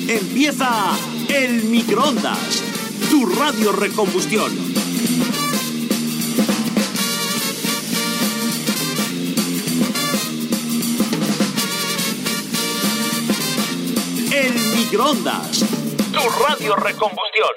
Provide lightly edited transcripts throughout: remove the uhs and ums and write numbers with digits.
Empieza El Microondas, tu radio recombustión. El Microondas, tu radio recombustión.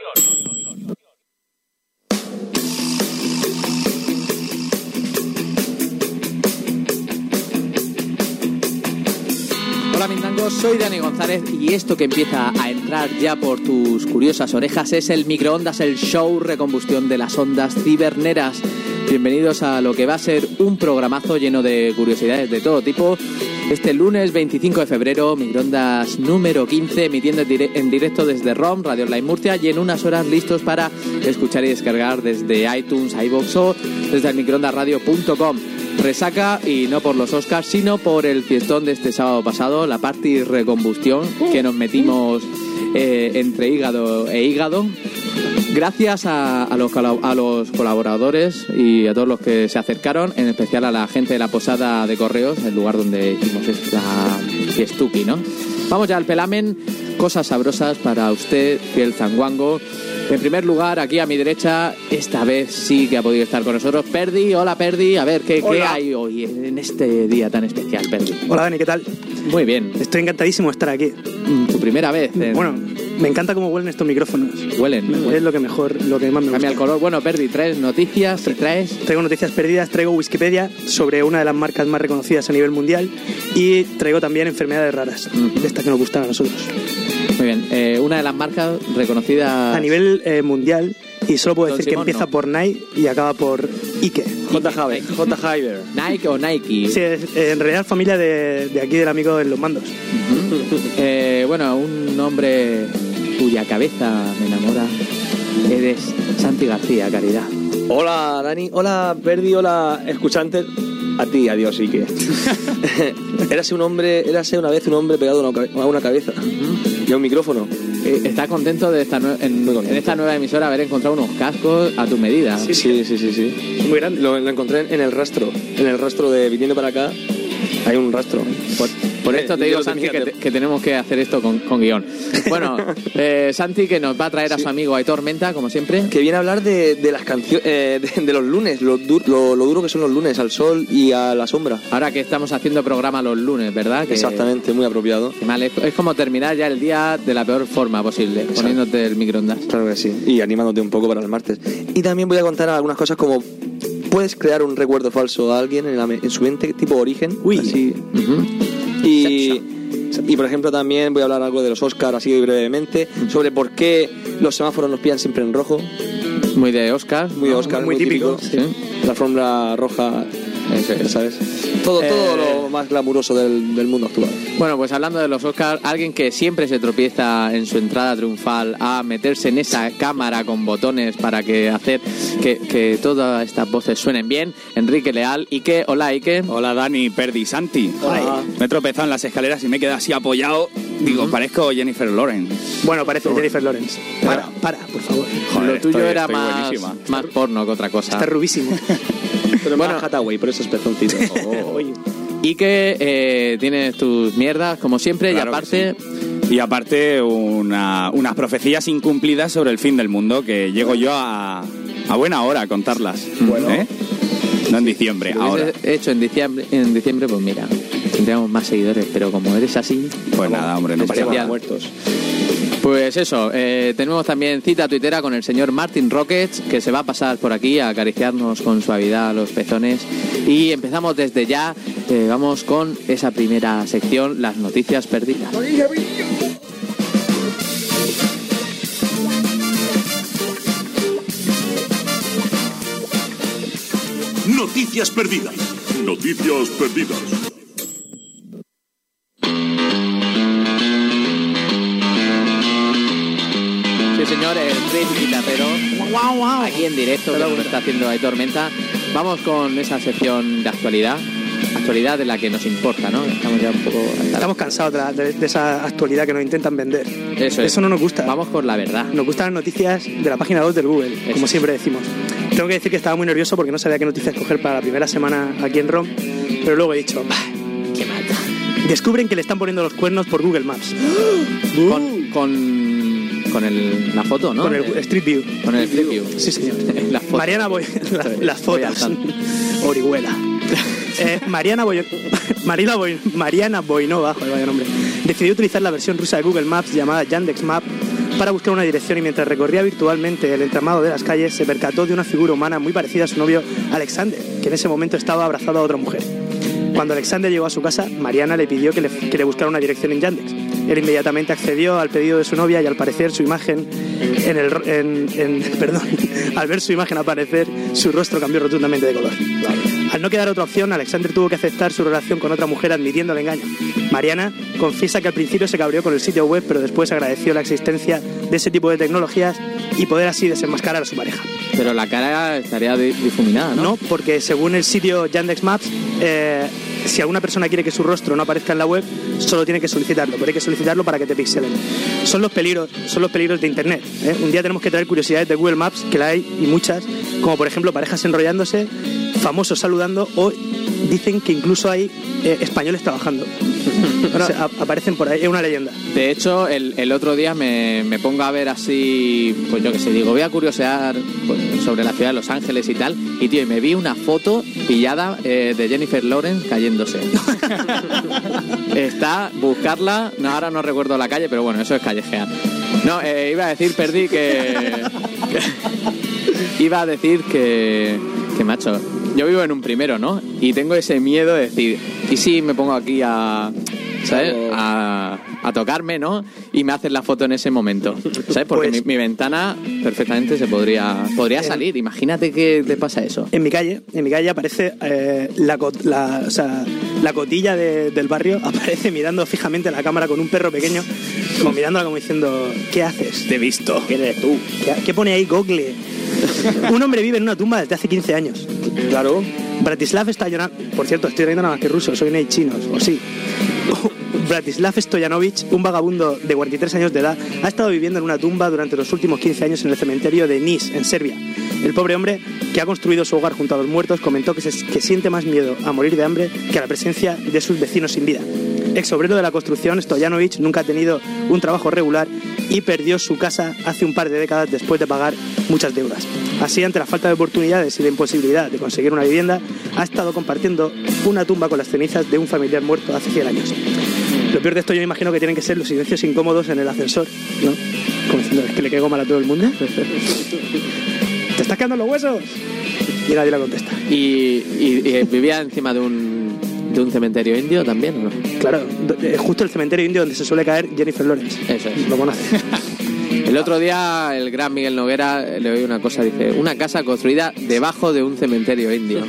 Hola mindangos, soy Dani González y esto que empieza a entrar ya por tus curiosas orejas es El Microondas, el show recombustión de las ondas ciberneras. Bienvenidos a lo que va a ser un programazo lleno de curiosidades de todo tipo. Este lunes 25 de febrero, Microondas número 15, emitiendo en directo desde ROM, Radio Online Murcia, y en unas horas listos para escuchar y descargar desde iTunes, iVoox o desde elmicroondasradio.com. Resaca, y no por los Oscars, sino por el fiestón de este sábado pasado, la party recombustión que nos metimos entre hígado e hígado. Gracias a los colaboradores y a todos los que se acercaron, en especial a la gente de la Posada de Correos, el lugar donde hicimos esta fiestuki, ¿no? Vamos ya al pelamen, cosas sabrosas para usted, fiel zanguango. En primer lugar, aquí a mi derecha, esta vez sí que ha podido estar con nosotros, Perdi. Hola, Perdi. A ver, ¿qué hay hoy en este día tan especial, Perdi? Hola, Dani, ¿qué tal? Muy bien. Estoy encantadísimo de estar aquí. ¿Tu primera vez? Bueno, me encanta cómo huelen estos micrófonos. Huelen. Es lo que más me gusta. Cambia el color. Bueno, Perdi, ¿traes noticias? Traigo noticias perdidas, traigo Wikipedia sobre una de las marcas más reconocidas a nivel mundial y traigo también enfermedades raras, de estas que nos gustan a nosotros. Muy bien, una de las marcas reconocidas a nivel mundial, y solo puedo decir que empieza por Nike y acaba por Ike. J-Hyber. ¿Nike o Nike? Sí, en realidad familia de aquí del amigo de los mandos. Bueno, un nombre cuya cabeza me enamora eres Santi García, Caridad. Hola, Dani. Hola, Verdi. Hola, escuchantes. A ti, adiós, Ike. Érase una vez un hombre pegado a una cabeza y a un micrófono. ¿Estás contento de en esta nueva emisora haber encontrado unos cascos a tu medida? Sí. Muy grande. Lo encontré en el rastro. En el rastro de viniendo para acá hay un rastro. Por esto te digo, Santi, que tenemos que hacer esto con guión. Bueno, Santi, que nos va a traer a su amigo Aitor Menta, como siempre. Que viene a hablar de las canciones, de los lunes, lo duro que son los lunes, al sol y a la sombra. Ahora que estamos haciendo programa los lunes, ¿verdad? Exactamente, muy apropiado. Mal, es como terminar ya el día de la peor forma posible, poniéndote el microondas. Claro que sí, y animándote un poco para el martes. Y también voy a contar algunas cosas como... Puedes crear un recuerdo falso a alguien en su mente, tipo origen. Uy. Así. Y por ejemplo también voy a hablar algo de los Oscars así brevemente, sobre por qué los semáforos nos pillan siempre en rojo. Muy de Oscar. Muy de Oscar, muy típico. Sí. La alfombra roja, ¿sabes? Todo lo más glamuroso del mundo actual. Bueno, pues hablando de los Oscars, alguien que siempre se tropieza en su entrada triunfal a meterse en esa cámara con botones para hacer que todas estas voces suenen bien, Enrique Leal. Ike, hola Ike. Hola Dani, Perdi, Santi. Hola. Me he tropezado en las escaleras y me he quedado así apoyado. Digo, parezco Jennifer Lawrence. Bueno, parece Jennifer Lawrence. Para, por favor. Joder, lo tuyo era buenísima. más porno que otra cosa. Está rubísimo. Pero bueno, Hathaway, por esos pezoncitos. Oye. Y que tienes tus mierdas, como siempre, claro, y aparte... Y aparte unas profecías incumplidas sobre el fin del mundo, que llego yo a buena hora a contarlas. Bueno. No en diciembre, ahora. Hecho en diciembre, pues mira, tendríamos más seguidores, pero como eres así... Pues nada, hombre, no pasa nada. Muertos. Pues eso, tenemos también cita tuitera con el señor Martin Rockets, que se va a pasar por aquí a acariciarnos con suavidad los pezones. Y empezamos desde ya, vamos con esa primera sección, las noticias perdidas. Noticias perdidas. Noticias perdidas. Sí, señor, el riff guitarrero. Aquí en directo, que lo está haciendo Aitor Menta. Vamos con esa sección de actualidad de la que nos importa, ¿no? Estamos ya un poco... Estamos cansados de esa actualidad que nos intentan vender. Eso no nos gusta. Vamos por la verdad. Nos gustan las noticias de la página 2 del Google, como siempre decimos. Tengo que decir que estaba muy nervioso porque no sabía qué noticias coger para la primera semana aquí en ROM, pero luego he dicho, qué mata. Descubren que le están poniendo los cuernos por Google Maps. Con la foto, ¿no? Con el Street View. Con el Street View. Sí, señor. Las fotos. Las fotos. Orihuela. Mariana Boinova, joder, vaya nombre, decidió utilizar la versión rusa de Google Maps llamada Yandex Map para buscar una dirección, y mientras recorría virtualmente el entramado de las calles se percató de una figura humana muy parecida a su novio Alexander, que en ese momento estaba abrazado a otra mujer. Cuando Alexander llegó a su casa, Mariana le pidió que le buscara una dirección en Yandex. Él inmediatamente accedió al pedido de su novia y al parecer su imagen al ver su imagen aparecer, su rostro cambió rotundamente de color. Al no quedar otra opción, Alexander tuvo que aceptar su relación con otra mujer admitiendo el engaño. Mariana confiesa que al principio se cabreó con el sitio web, pero después agradeció la existencia de ese tipo de tecnologías y poder así desenmascarar a su pareja. Pero la cara estaría difuminada, ¿no? No, porque según el sitio Yandex Maps, si alguna persona quiere que su rostro no aparezca en la web, solo tiene que solicitarlo, pero hay que solicitarlo para que te pixelen. Son los peligros de Internet, ¿eh? Un día tenemos que traer curiosidades de Google Maps, que la hay y muchas, como por ejemplo parejas enrollándose, famosos saludando, o dicen que incluso hay españoles trabajando. Bueno, aparecen por ahí, es una leyenda. De hecho, el otro día me pongo a ver así, pues yo qué sé, digo, voy a curiosear sobre la ciudad de Los Ángeles y tal, y tío, me vi una foto pillada de Jennifer Lawrence cayéndose. Buscarla, no, ahora no recuerdo la calle, pero bueno, eso es callejear. No, iba a decir, perdí iba a decir que macho, yo vivo en un primero, ¿no? Y tengo ese miedo de decir, ¿y si me pongo aquí ¿sabes? A tocarme, ¿no? Y me hacen la foto en ese momento, ¿sabes? Porque pues, mi ventana perfectamente se podría salir. Imagínate que te pasa eso. En mi calle aparece la cotilla del barrio, aparece mirando fijamente a la cámara con un perro pequeño, como mirándola como diciendo, ¿qué haces? Te he visto. ¿Quién eres tú? ¿Qué pone ahí Google? Un hombre vive en una tumba desde hace 15 años. Claro. Bratislav Stoyanovich, por cierto, estoy riendo nada más que ruso, soy ney chinos, o sí. Bratislav Stoyanovich, un vagabundo de 43 años de edad, ha estado viviendo en una tumba durante los últimos 15 años en el cementerio de Nis, en Serbia. El pobre hombre, que ha construido su hogar junto a los muertos, comentó que siente más miedo a morir de hambre que a la presencia de sus vecinos sin vida. Ex obrero de la construcción, Stoyanovich nunca ha tenido un trabajo regular y perdió su casa hace un par de décadas después de pagar muchas deudas. Así, ante la falta de oportunidades y la imposibilidad de conseguir una vivienda, ha estado compartiendo una tumba con las cenizas de un familiar muerto hace 100 años. Lo peor de esto, yo me imagino que tienen que ser los silencios incómodos en el ascensor, ¿no? Como diciendo, ¿es que le caigo mal a todo el mundo? ¿Te estás quedando los huesos? Y nadie la contesta. ¿Y vivía encima de un cementerio indio también, o no? Claro, justo el cementerio indio donde se suele caer Jennifer Lawrence. Eso es. Lo conoces. El otro día el gran Miguel Noguera le oí una cosa, dice, una casa construida debajo de un cementerio indio.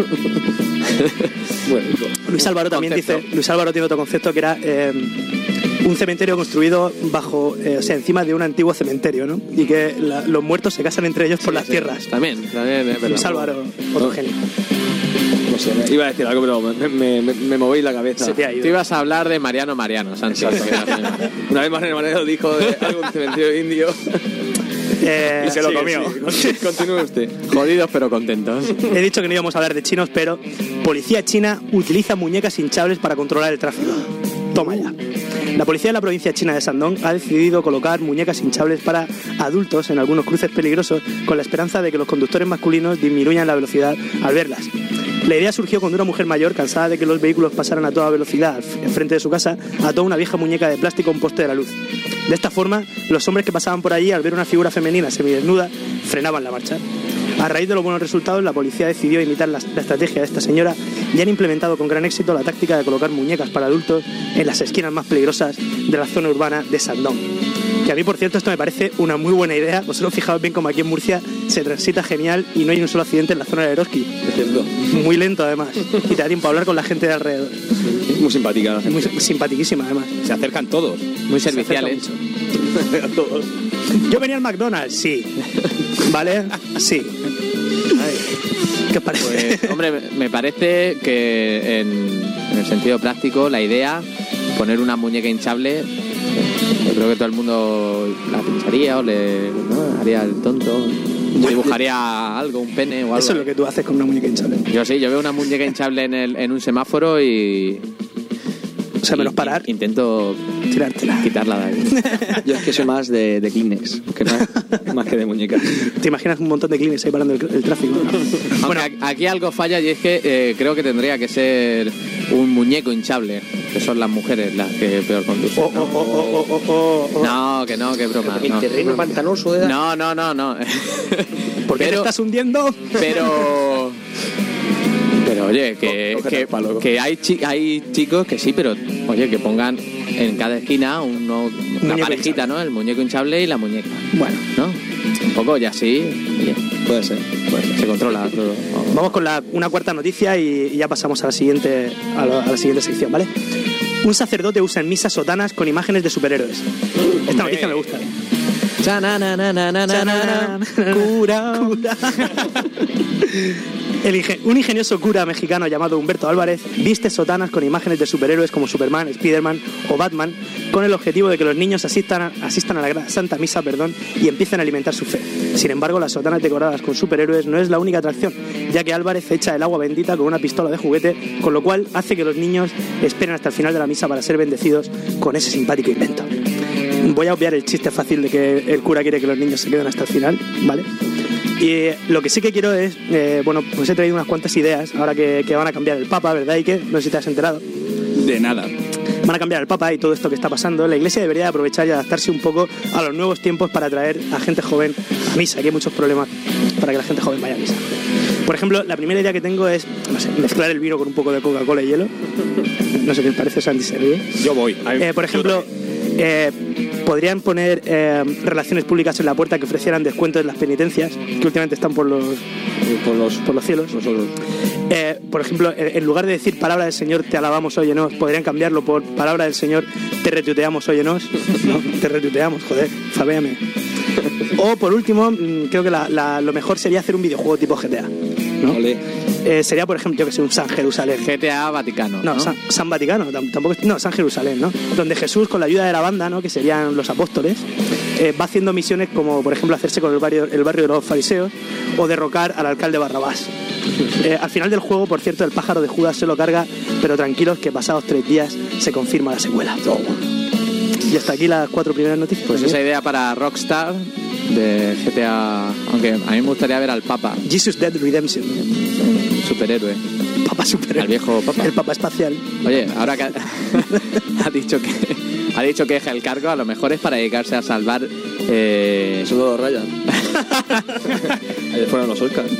Bueno, Luis Álvaro también dice, Luis Álvaro tiene otro concepto que era un cementerio construido bajo, encima de un antiguo cementerio, ¿no? Y que los muertos se casan entre ellos por las tierras. También Luis Álvaro, otro genio. No sé, iba a decir algo, pero me movéis la cabeza. Se te ha ido. Tú ibas a hablar de Mariano, Sánchez. Una vez Mariano dijo de algún cementerio indio. Y se lo comió. Sí. Continúe usted. Jodidos pero contentos. He dicho que no íbamos a hablar de chinos, pero policía china utiliza muñecas hinchables para controlar el tráfico. Toma ya. La policía de la provincia china de Shandong ha decidido colocar muñecas hinchables para adultos en algunos cruces peligrosos con la esperanza de que los conductores masculinos disminuyan la velocidad al verlas. La idea surgió cuando una mujer mayor, cansada de que los vehículos pasaran a toda velocidad enfrente de su casa, ató una vieja muñeca de plástico a un poste de la luz. De esta forma, los hombres que pasaban por allí, al ver una figura femenina semidesnuda, frenaban la marcha. A raíz de los buenos resultados, la policía decidió imitar la estrategia de esta señora y han implementado con gran éxito la táctica de colocar muñecas para adultos en las esquinas más peligrosas de la zona urbana de Shandong. Que a mí, por cierto, esto me parece una muy buena idea. Vosotros fijaos bien como aquí en Murcia se transita genial y no hay un solo accidente en la zona de Eroski. Muy lento, además. Y te da tiempo a hablar con la gente de alrededor. Muy simpática. Muy simpaticísima, además. Se acercan todos. Muy serviciales. A todos. Yo venía al McDonald's, sí. ¿Vale? Sí. ¿Qué os parece? Pues, hombre, me parece que en el sentido práctico la idea, poner una muñeca hinchable, yo creo que todo el mundo la pincharía o ¿no? Haría el tonto, dibujaría algo, un pene o algo. Eso es lo que tú haces con una muñeca hinchable. Yo sí, yo veo una muñeca hinchable en un semáforo y O sea, menos parar, Intento tirártela. quitarla de ahí. Yo es que soy más de Kleenex, que más que de muñecas. ¿Te imaginas un montón de Kleenex ahí parando el tráfico? ¿No? Bueno, aquí algo falla y es que creo que tendría que ser un muñeco hinchable, que son las mujeres las que peor conducen. No, que broma. El No. terreno pantanoso de... No. ¿Por qué te estás hundiendo? Pero oye, Cógete el palo. que hay chicos que sí, pero oye, que pongan en cada esquina una Muñeco parejita, ¿no? El muñeco hinchable y la muñeca. Bueno, ¿No? Un poco y así, oye, Puede ser. se controla todo. vamos con una cuarta noticia y ya pasamos a la siguiente sección, ¿vale? Un sacerdote usa en misa sotanas con imágenes de superhéroes. Esta noticia me gusta. Cura. Un ingenioso cura mexicano llamado Humberto Álvarez viste sotanas con imágenes de superhéroes como Superman, Spiderman o Batman con el objetivo de que los niños asistan a la Santa Misa y empiecen a alimentar su fe. Sin embargo, las sotanas decoradas con superhéroes no es la única atracción, ya que Álvarez echa el agua bendita con una pistola de juguete, con lo cual hace que los niños esperen hasta el final de la misa para ser bendecidos con ese simpático invento. Voy a obviar el chiste fácil de que el cura quiere que los niños se queden hasta el final, ¿vale? Y lo que sí que quiero es, pues he traído unas cuantas ideas ahora que van a cambiar el Papa, ¿verdad? Y que no sé si te has enterado. De nada. Van a cambiar el Papa y todo esto que está pasando. La Iglesia debería aprovechar y adaptarse un poco a los nuevos tiempos para atraer a gente joven a misa, que hay muchos problemas para que la gente joven vaya a misa. Por ejemplo, la primera idea que tengo es, mezclar el vino con un poco de Coca-Cola y hielo. No sé qué te parece, Santi, se ríe. Yo voy. Por ejemplo, podrían poner relaciones públicas en la puerta que ofrecieran descuentos en las penitencias, que últimamente están por los cielos. Por ejemplo, en lugar de decir palabra del Señor, te alabamos, óyenos, podrían cambiarlo por palabra del Señor, te retuiteamos, óyenos. No, te retuiteamos, joder, fabéame. O por último, creo que lo mejor sería hacer un videojuego tipo GTA, ¿no? Sería, por ejemplo, yo que sé, un San Jerusalén. GTA Vaticano. No, San Vaticano, tampoco. No, San Jerusalén, ¿no? Donde Jesús, con la ayuda de la banda, ¿no? Que serían los apóstoles, va haciendo misiones como, por ejemplo, hacerse con el barrio de los fariseos o derrocar al alcalde Barrabás. Al final del juego, por cierto, el pájaro de Judas se lo carga, pero tranquilos que pasados 3 días se confirma la secuela. Y hasta aquí las 4 primeras noticias. Pues esa idea para Rockstar de GTA, aunque a mí me gustaría ver al Papa. Jesus Dead Redemption. Superhéroe. Papa superhéroe. Al viejo Papa. El Papa espacial. Oye, ahora que ha dicho que deja el cargo, a lo mejor es para dedicarse a salvar Soldado Ryan. Ayer fueron los Oscars.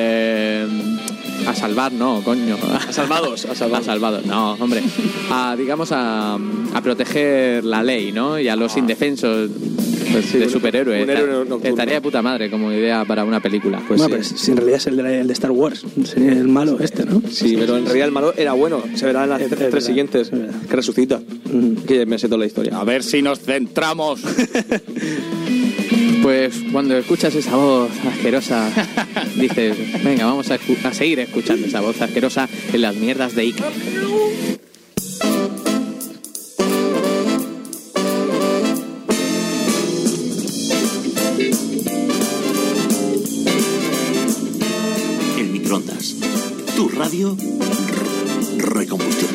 A salvar, no, coño. A salvados. No, hombre. Digamos a proteger la ley, ¿no? Y a los indefensos de superhéroes. Un héroe nocturno. Estaría de puta madre como idea para una película. Pues bueno, sí. pues si en realidad es el de Star Wars, sería el malo este, ¿no? Sí, pero en realidad el malo era bueno. Se verá en las tres siguientes. Que resucita. Que me sé toda la historia. A ver si nos centramos. Pues cuando escuchas esa voz asquerosa, dices, venga, vamos a seguir escuchando esa voz asquerosa en las mierdas de Ike. El microondas. Tu radio recombustión.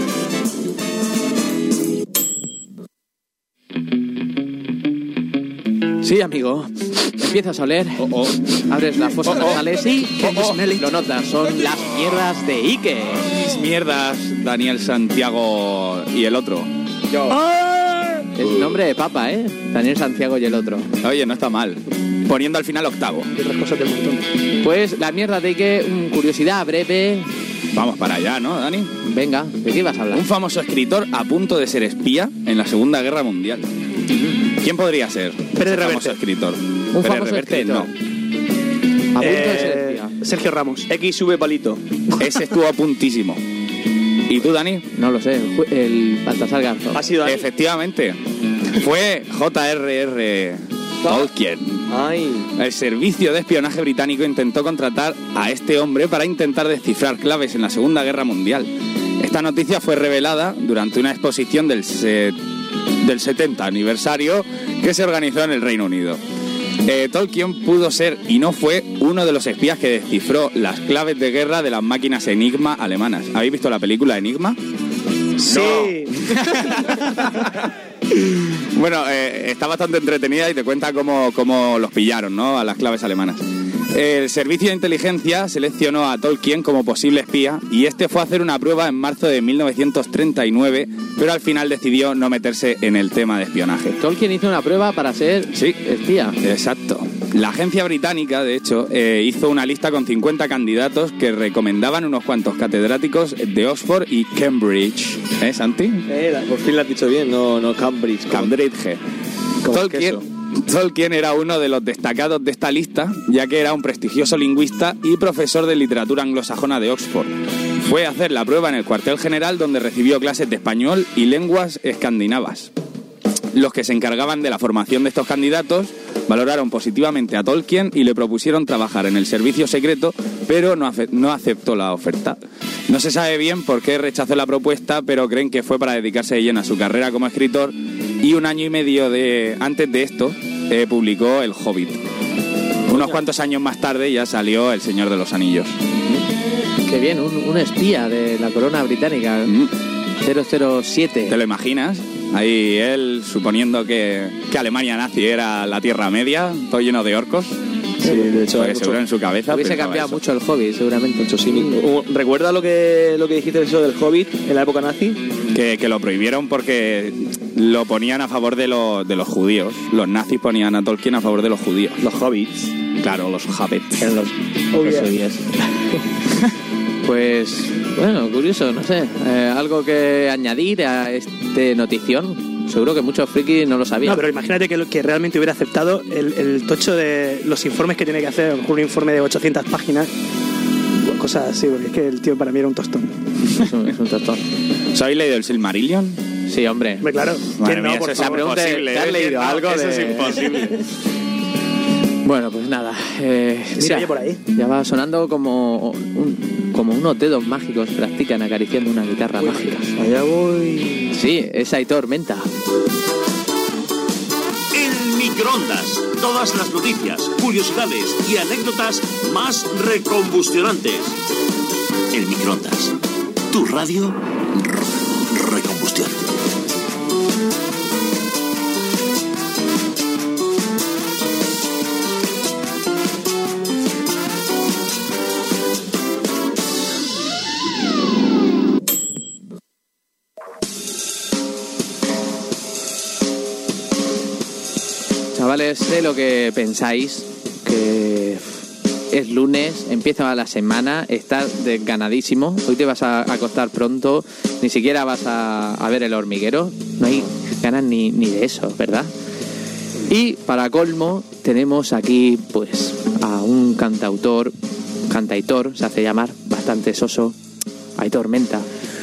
Sí, amigo. Empiezas a oler, abres las fosas nasales y lo notas. Son las mierdas de Ike. Mis mierdas, Daniel Santiago y el otro. Es nombre de Papa, ¿eh? Daniel Santiago y el otro. Oye, no está mal. Poniendo al final octavo. Y otras cosas del montón. Pues las mierdas de Ike, curiosidad breve. Vamos para allá, ¿no, Dani? Venga, ¿de qué vas a hablar? Un famoso escritor a punto de ser espía en la Segunda Guerra Mundial. ¿Quién podría ser? Pérez ese famoso Reverte. escritor. Un famoso Reverte, escritor. no. A punto de ser espía. Sergio Ramos. XV palito. Ese estuvo a puntísimo. ¿Y tú, Dani? No lo sé, el Baltasar Garzón. Ha sido Dani. Efectivamente. Fue J.R.R. Tolkien. Ay. El servicio de espionaje británico intentó contratar a este hombre para intentar descifrar claves en la Segunda Guerra Mundial. Esta noticia fue revelada durante una exposición del 70 aniversario que se organizó en el Reino Unido. Tolkien pudo ser, y no fue, uno de los espías que descifró las claves de guerra de las máquinas Enigma alemanas. ¿Habéis visto la película Enigma? Sí. Bueno, está bastante entretenida y te cuenta cómo los pillaron, ¿no? A las claves alemanas. El servicio de inteligencia seleccionó a Tolkien como posible espía y este fue a hacer una prueba en marzo de 1939, pero al final decidió no meterse en el tema de espionaje. Tolkien hizo una prueba para ser espía. Exacto. La agencia británica, de hecho, hizo una lista con 50 candidatos que recomendaban unos cuantos catedráticos de Oxford y Cambridge. ¿Eh, Santi? Por fin lo has dicho bien, no Cambridge. Cambridge. Tolkien era uno de los destacados de esta lista, ya que era un prestigioso lingüista y profesor de literatura anglosajona de Oxford. Fue a hacer la prueba en el cuartel general, donde recibió clases de español y lenguas escandinavas. Los que se encargaban de la formación de estos candidatos valoraron positivamente a Tolkien y le propusieron trabajar en el servicio secreto, pero no aceptó la oferta. No se sabe bien por qué rechazó la propuesta, pero creen que fue para dedicarse de lleno a su carrera como escritor, y un año y medio antes de esto publicó El Hobbit. Unos cuantos años más tarde ya salió El Señor de los Anillos. Qué bien, un espía de la corona británica. 007. ¿Te lo imaginas? Ahí él suponiendo que Alemania nazi era la Tierra Media, todo lleno de orcos. Sí, de hecho, pues seguro en su cabeza. Hubiese cambiado mucho el Hobbit, seguramente. Mucho sí. ¿Recuerda lo que dijiste eso del Hobbit en la época nazi? Que lo prohibieron porque lo ponían a favor de los judíos. Los nazis ponían a Tolkien a favor de los judíos. Los hobbits. Claro, los hobbits. Eran los... Pues, bueno, curioso, no sé. ¿Algo que añadir a este notición? Seguro que muchos frikis no lo sabían. No, pero imagínate que realmente hubiera aceptado el tocho de los informes que tiene que hacer, un informe de 800 páginas, cosas así, porque es que el tío para mí era un tostón. Es un tostón. ¿Os habéis leído el Silmarillion? Sí, hombre. Claro. Madre ¿Quién mía, no, por eso es favor? imposible. ¿Te has leído algo Eso de...? es imposible. Bueno, pues nada. Se oye por ahí. Ya va sonando como unos dedos mágicos practican acariciando una guitarra mágica. Allá voy. Sí, es Aitor Menta. El microondas. Todas las noticias, curiosidades y anécdotas más recombustionantes. El microondas. Tu radio recombustión. Chavales, sé lo que pensáis, que es lunes, empieza la semana, estás desganadísimo, hoy te vas a acostar pronto, ni siquiera vas a ver El Hormiguero, no hay ganas ni de eso, ¿verdad? Y para colmo tenemos aquí pues a un cantaitor, se hace llamar, bastante soso, Aitor Menta.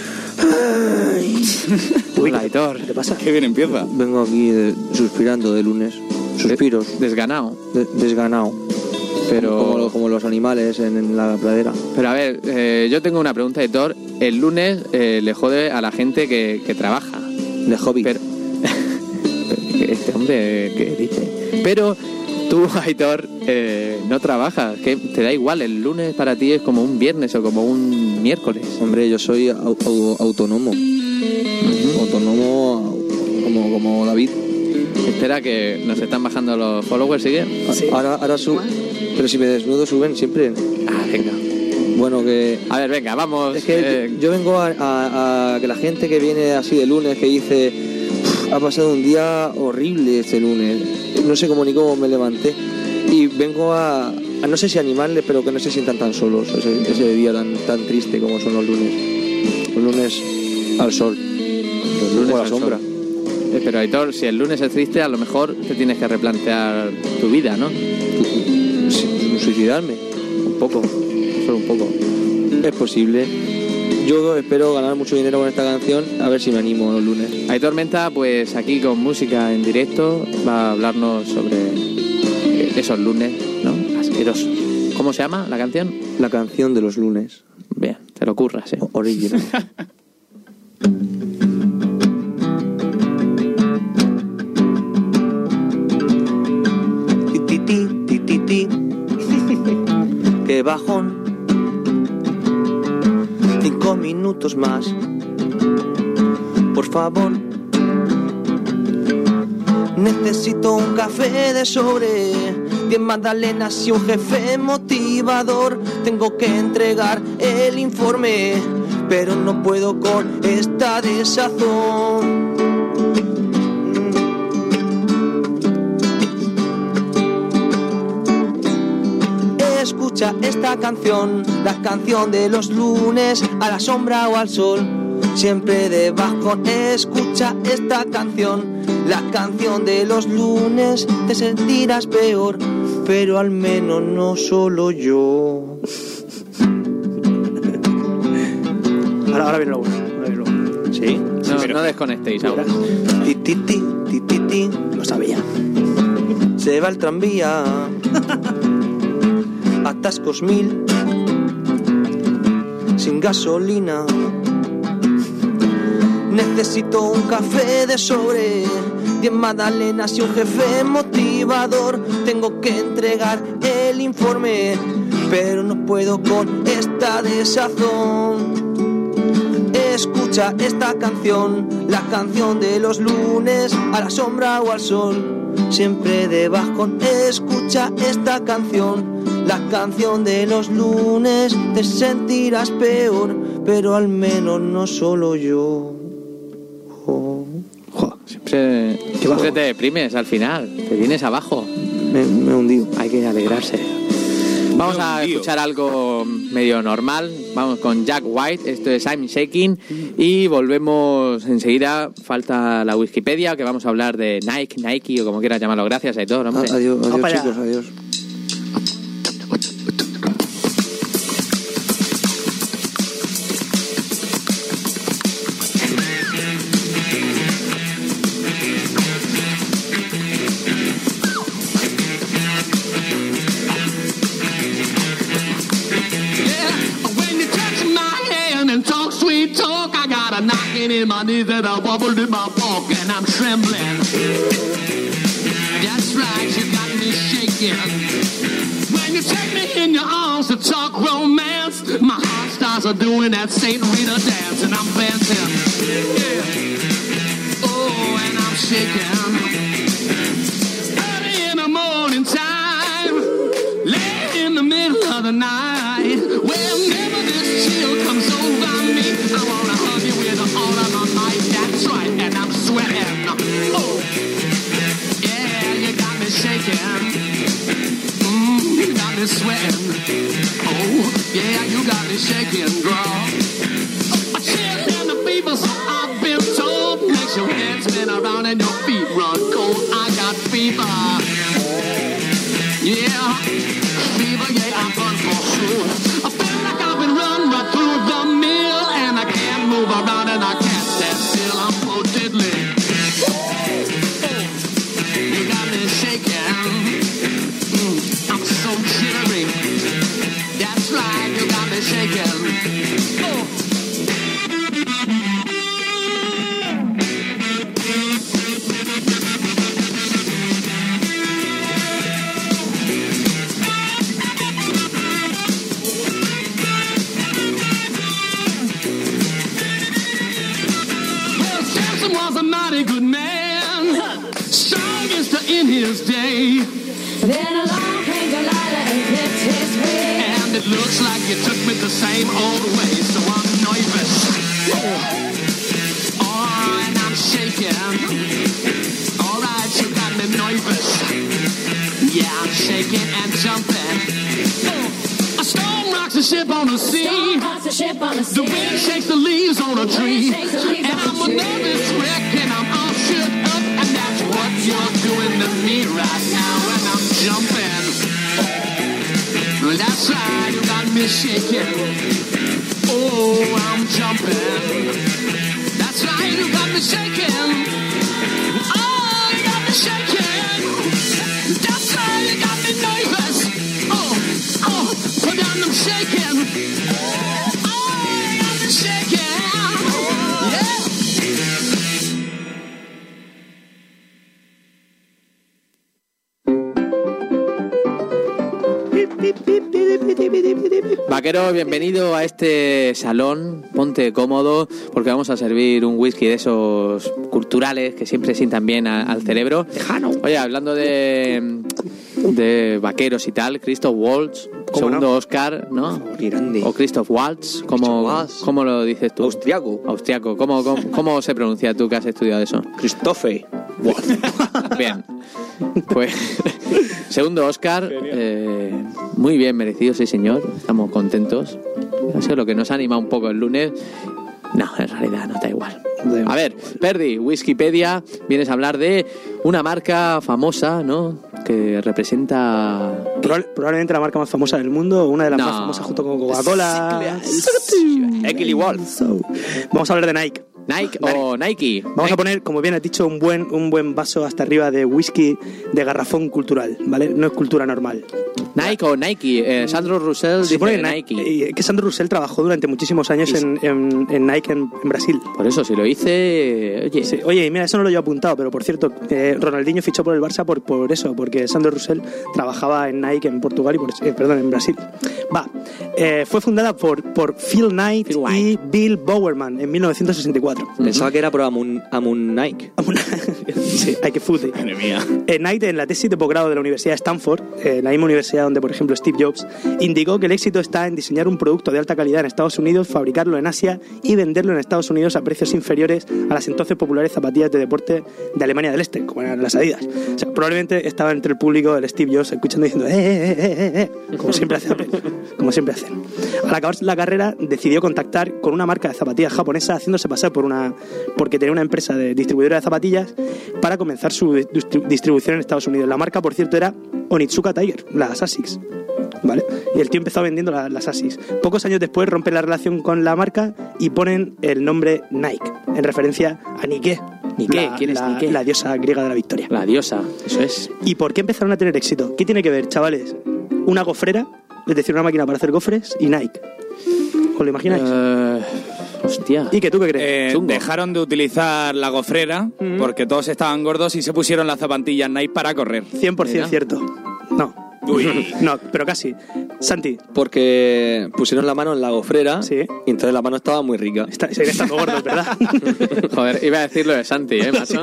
Hola, Aitor. ¿Qué te pasa? Qué bien empieza. Vengo aquí suspirando de lunes. Suspiros. Desganado. Desganado. Pero... Como los animales en la pradera. Pero a ver, yo tengo una pregunta, Aitor. El lunes le jode a la gente que trabaja. De hobby. Pero... este hombre, ¿qué dice? Pero tú, Aitor, no trabajas. ¿Qué? ¿Te da igual? El lunes para ti es como un viernes o como un miércoles. Hombre, yo soy autónomo. Autónomo como David. Espera, que nos están bajando los followers, ¿sigue? Sí. Ahora suben. Pero si me desnudo suben siempre. Ah, venga. Bueno, que... A ver, venga, vamos. Es que yo vengo a que la gente que viene así de lunes, que dice, ha pasado un día horrible este lunes, no sé cómo ni cómo me levanté, y vengo a no sé si animarles, pero que no se sientan tan solos ese día tan triste como son los lunes al sol, Los lunes o a la al sombra. sol. Pero Aitor, si el lunes es triste, a lo mejor te tienes que replantear tu vida, ¿no? Suicidarme. Un poco, solo un poco. Es posible. Yo espero ganar mucho dinero con esta canción, a ver si me animo los lunes. Aitor Menta, pues aquí con música en directo, va a hablarnos sobre esos lunes, ¿no? Asqueroso. ¿Cómo se llama la canción? La canción de los lunes. Bien, te lo curras, ¿eh? Original. Qué bajón. 5 minutos más por favor. Necesito un café de sobre, 10 magdalenas y un jefe motivador. Tengo que entregar el informe, pero no puedo con esta desazón. Escucha esta canción, la canción de los lunes, a la sombra o al sol, siempre de bajón. Escucha esta canción, la canción de los lunes, te sentirás peor, pero al menos no solo yo. Ahora viene lo bueno. ¿Sí? No desconectéis ahora. Ti, ti, ti, ti, ti, ti. Lo sabía. Se va el tranvía, atascos 1000, sin gasolina. Necesito un café de sobre, 10 magdalenas y un jefe motivador. Tengo que entregar el informe, pero no puedo con esta desazón. Escucha esta canción, la canción de los lunes, a la sombra o al sol, siempre de bajón. Escucha esta canción, la canción de los lunes, te sentirás peor, pero al menos no solo yo. Siempre te deprimes al final, te vienes abajo. Me he hundido. Hay que alegrarse. Vamos a escuchar algo medio normal. Vamos con Jack White, esto es I'm Shaking, y volvemos enseguida. Falta la Wikipedia, que vamos a hablar de Nike o como quieras llamarlo. Gracias, Aitor, hombre. Adiós chicos, adiós. In my knees and I wobbled in my walk and I'm trembling. That's right, you got me shaking. When you take me in your arms to talk romance, my heart starts a doing that St. Rita dance and I'm dancing. Yeah. Oh, and I'm shaking. Early in the morning time, late in the middle of the night, whenever this chill comes over me, I wanna hug you with all of my might. That's right, and I'm sweating. Oh, yeah, you got me shaking. You got me sweating. Oh, yeah, you got me shaking, girl. A chill and the fever, so I've been told, makes your head spin around and your feet run cold. I got fever. Yeah, fever, yeah, I'm run for sure. I feel like I've been run right through the mill, and I can't move around and I can't stand still. I'm so diddly. You got me shaking. I'm so jittery. That's right, you got me shaking. Was a mighty good man, strongest in his day. Then along came Delilah and clipped his wig. And it looks like you took me the same old way, so I'm nervous. Oh, and I'm shaking. All right, you got me nervous. Yeah, I'm shaking and jumping. A storm rocks a ship on the sea. The wind shakes the leaves on a tree. And I'm a nervous wreck and I'm all shook up. And that's what you're doing to me right now when I'm jumping. Well, that's right, you got me shaking. Oh, I'm jumping. That's right, you got me shaking. Oh, you got me shaking. That's right, you got me nervous. Oh, put down them shaking. Oh, you got me shaking. Yeah. Beep, beep, beep, beep. Vaquero, bienvenido a este salón. Ponte cómodo porque vamos a servir un whisky de esos culturales que siempre sientan bien al cerebro. Oye, hablando de vaqueros y tal, Christoph Waltz, segundo no? Oscar, ¿no? Grande. O Christoph Waltz, ¿cómo lo dices tú? Austriaco. ¿Cómo se pronuncia tú que has estudiado eso? Christophe. Bien. Pues segundo Oscar, muy bien merecido, sí señor. Estamos contentos. Ha sido lo que nos anima un poco el lunes. No, en realidad no, da igual. A ver, Perdi, Wikipedia, vienes a hablar de una marca famosa, ¿no? Que representa... Probablemente la marca más famosa del mundo, una de las más famosas junto con Coca-Cola. Ekili Waltz. Vamos a hablar de Nike. Nike o Nike. Vamos a poner, como bien has dicho, un buen vaso hasta arriba de whisky de garrafón cultural, ¿vale? No es cultura normal. Nike o Nike. Sandro Roussel Se supone dice que Nike. que Sandro Roussel trabajó durante muchísimos años en Nike en Brasil. Por eso, si lo hice... Oye, Sí, oye, mira, eso no lo llevo apuntado, pero por cierto, Ronaldinho fichó por el Barça por eso, porque Sandro Roussel trabajaba en Nike en Portugal y en Brasil. Fue fundada por Phil Knight y Bill Bowerman en 1964. Pensaba que era por Amun Nike. Sí, hay que fútbol. Madre mía. Knight, en la tesis de posgrado de la Universidad de Stanford, la misma universidad donde, por ejemplo, Steve Jobs, indicó que el éxito está en diseñar un producto de alta calidad en Estados Unidos, fabricarlo en Asia y venderlo en Estados Unidos a precios inferiores a las entonces populares zapatillas de deporte de Alemania del Este, como eran las Adidas. O sea, probablemente estaba entre el público el Steve Jobs escuchando y diciendo como siempre hacen. Como siempre hacen. Al acabar la carrera, decidió contactar con una marca de zapatillas japonesa, haciéndose pasar porque tenía una empresa de distribuidora de zapatillas para comenzar su distribución en Estados Unidos. La marca, por cierto, era Onitsuka Tiger, las Asics. ¿Vale? Y el tío empezó vendiendo las Asics. Pocos años después rompen la relación con la marca y ponen el nombre Nike, en referencia a Nike. ¿Quién es Nike? La diosa griega de la victoria. la diosa, eso es. ¿Y por qué empezaron a tener éxito? ¿Qué tiene que ver, chavales? Una gofrera, es decir, una máquina para hacer gofres, y Nike. ¿Os lo imagináis? Hostia. ¿Y que tú qué crees? Chungo. Dejaron de utilizar la gofrera porque todos estaban gordos y se pusieron las zapatillas Nike para correr. 100% Mira. cierto. No. No, pero casi. Santi, Porque pusieron la mano en la gofrera Sí. y entonces la mano estaba muy rica. seguía estando gordo, ¿verdad? Joder, iba a decir lo de Santi, macho.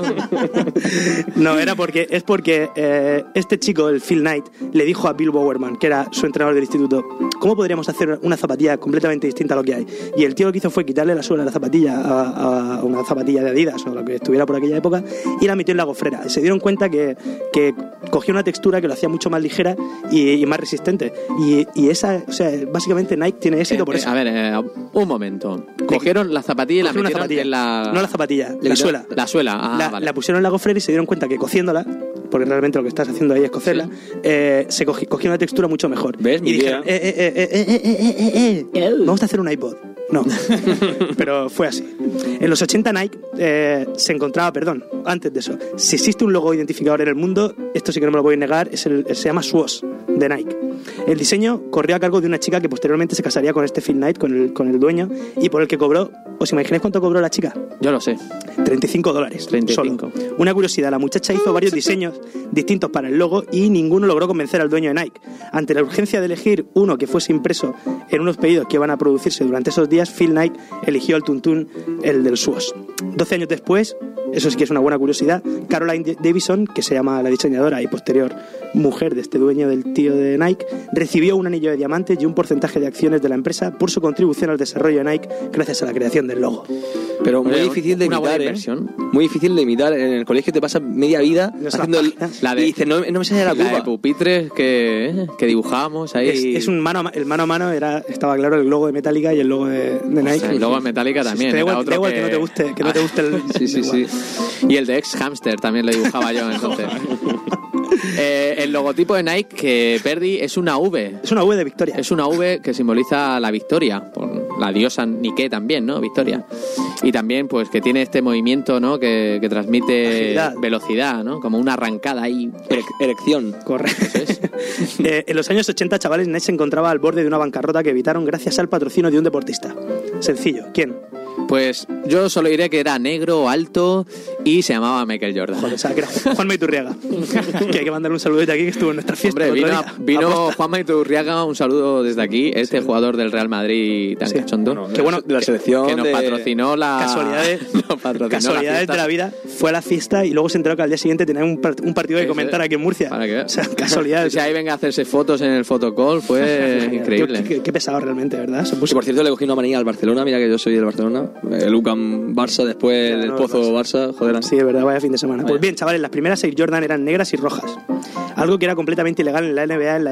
No, es porque este chico, el Phil Knight, le dijo a Bill Bowerman, que era su entrenador del instituto, ¿cómo podríamos hacer una zapatilla completamente distinta a lo que hay? Y el tío lo que hizo fue quitarle la suela de la zapatilla a una zapatilla de Adidas o lo que estuviera por aquella época y la metió en la gofrera. Y se dieron cuenta que cogía una textura que lo hacía mucho más ligera y más resistente. Y esa, o sea, básicamente Nike tiene éxito por eso. A ver, un momento. Cogieron la zapatilla y la Cogieron una metieron zapatilla. en la... No la zapatilla, la suela. La suela, vale. La pusieron en la gofrera y se dieron cuenta que cociéndola, porque realmente lo que estás haciendo ahí es cocerla, se cogía una textura mucho mejor. ¿Ves? Y dijeron, vamos a hacer un iPod. No, pero fue así. En los 80 Nike se encontraba, antes de eso, si existe un logo identificador en el mundo, esto sí que no me lo voy a negar, se llama Swoosh de Nike. El diseño corrió a cargo de una chica que posteriormente se casaría con este Phil Knight, con el dueño, y por el que cobró, ¿os imagináis cuánto cobró la chica? Yo lo sé. $35. 35. Solo. Una curiosidad, la muchacha hizo varios diseños distintos para el logo y ninguno logró convencer al dueño de Nike. Ante la urgencia de elegir uno que fuese impreso en unos pedidos que iban a producirse durante esos días, Phil Knight eligió al tuntún, el del Swoosh. 12 años después, eso sí que es una buena curiosidad, Caroline Davison, que se llama la diseñadora y posterior mujer de este dueño del tío de Nike, recibió un anillo de diamantes y un porcentaje de acciones de la empresa por su contribución al desarrollo de Nike gracias a la creación del logo. Pero muy difícil de una buena imitar, inversión. Muy difícil de imitar. En el colegio te pasas media vida No se haciendo las el... páginas. La de- y dices, no me sale la La de curva. pupitres que dibujábamos ahí. Es un el mano a mano estaba claro el logo de Metallica y el logo de Nike. Y luego en Metallica también. Da era igual, otro da igual que no te guste, que no te guste el... Sí. Y el de ex-hamster también lo dibujaba yo entonces. El logotipo de Nike que Perdi es una V. Es una V de victoria. Es una V que simboliza la victoria, por la diosa Nike también, ¿no? Victoria. Y también, pues, que tiene este movimiento, ¿no? Que transmite Agilidad. velocidad, ¿no? Como una arrancada ahí. Erección. Correcto. En los años 80, chavales, Nike se encontraba al borde de una bancarrota que evitaron gracias al patrocinio de un deportista. Sencillo. ¿Quién? Pues yo solo diré que era negro, alto y se llamaba Michael Jordan. Joder, o sea, que era Juanma Iturriaga. Que hay que mandarle un saludito aquí, que estuvo en nuestra fiesta. Hombre, el otro día. vino Aposta. Juanma Iturriaga, un saludo desde aquí, jugador del Real Madrid tan Sí. cachondo, Qué bueno, de la selección que nos de- patrocinó la... Casualidades, casualidades de la vida, fue a la fiesta y luego se enteró que al día siguiente tenía un partido que Sí, comentar sí. aquí en Murcia. Para que veas. O sea, casualidades. Si ahí venga a hacerse fotos en el fotocall, fue increíble. Qué pesado realmente, ¿verdad? Se Sí, puso- por cierto, le cogí una manía al Barcelona. Mira que yo soy del Barcelona. El UCAM Barça, después Ya, el no, Pozo Barça. Joder. Sí, es verdad, vaya fin de semana. Vaya. Pues bien, chavales, las primeras Air Jordan eran negras y rojas. Algo que era completamente ilegal en la NBA en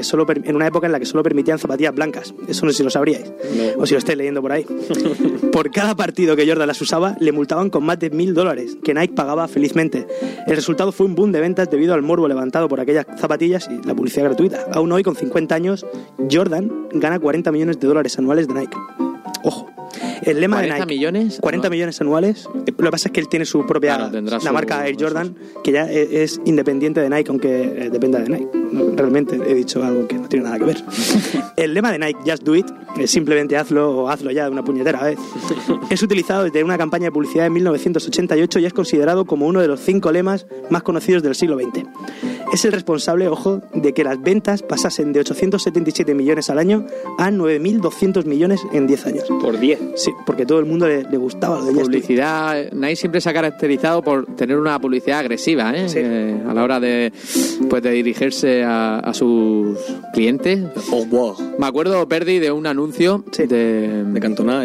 una época en la que solo permitían zapatillas blancas. Eso no sé si lo sabríais. O si lo estáis leyendo por ahí. Por cada partido que Jordan las usaba, le multaban con más de $1.000, que Nike pagaba felizmente. El resultado fue un boom de ventas debido al morbo levantado por aquellas zapatillas y la publicidad gratuita. Aún hoy, con 50 años, Jordan gana $40 millones anuales de Nike. Ojo. El lema de 40 Nike, millones 40 millones anuales. Lo que pasa es que él tiene su propia, Claro, tendrá la su- marca Air Jordan, que ya es independiente de Nike, aunque dependa de Nike. No, realmente he dicho algo que no tiene nada que ver. El lema de Nike, Just Do It, simplemente hazlo o hazlo ya de una puñetera vez, es utilizado desde una campaña de publicidad en 1988 y es considerado como uno de los 5 lemas más conocidos del siglo XX. Es el responsable, ojo, de que las ventas pasasen de 877 millones al año a 9.200 millones en 10 años. Por 10. Sí, porque todo el mundo le gustaba lo de Just Do It. Publicidad, Nike siempre se ha caracterizado por tener una publicidad agresiva, ¿eh? Sí. A la hora de dirigirse a sus clientes. Oh, wow. Me acuerdo, Perdi, de un anuncio Sí. de Cantona.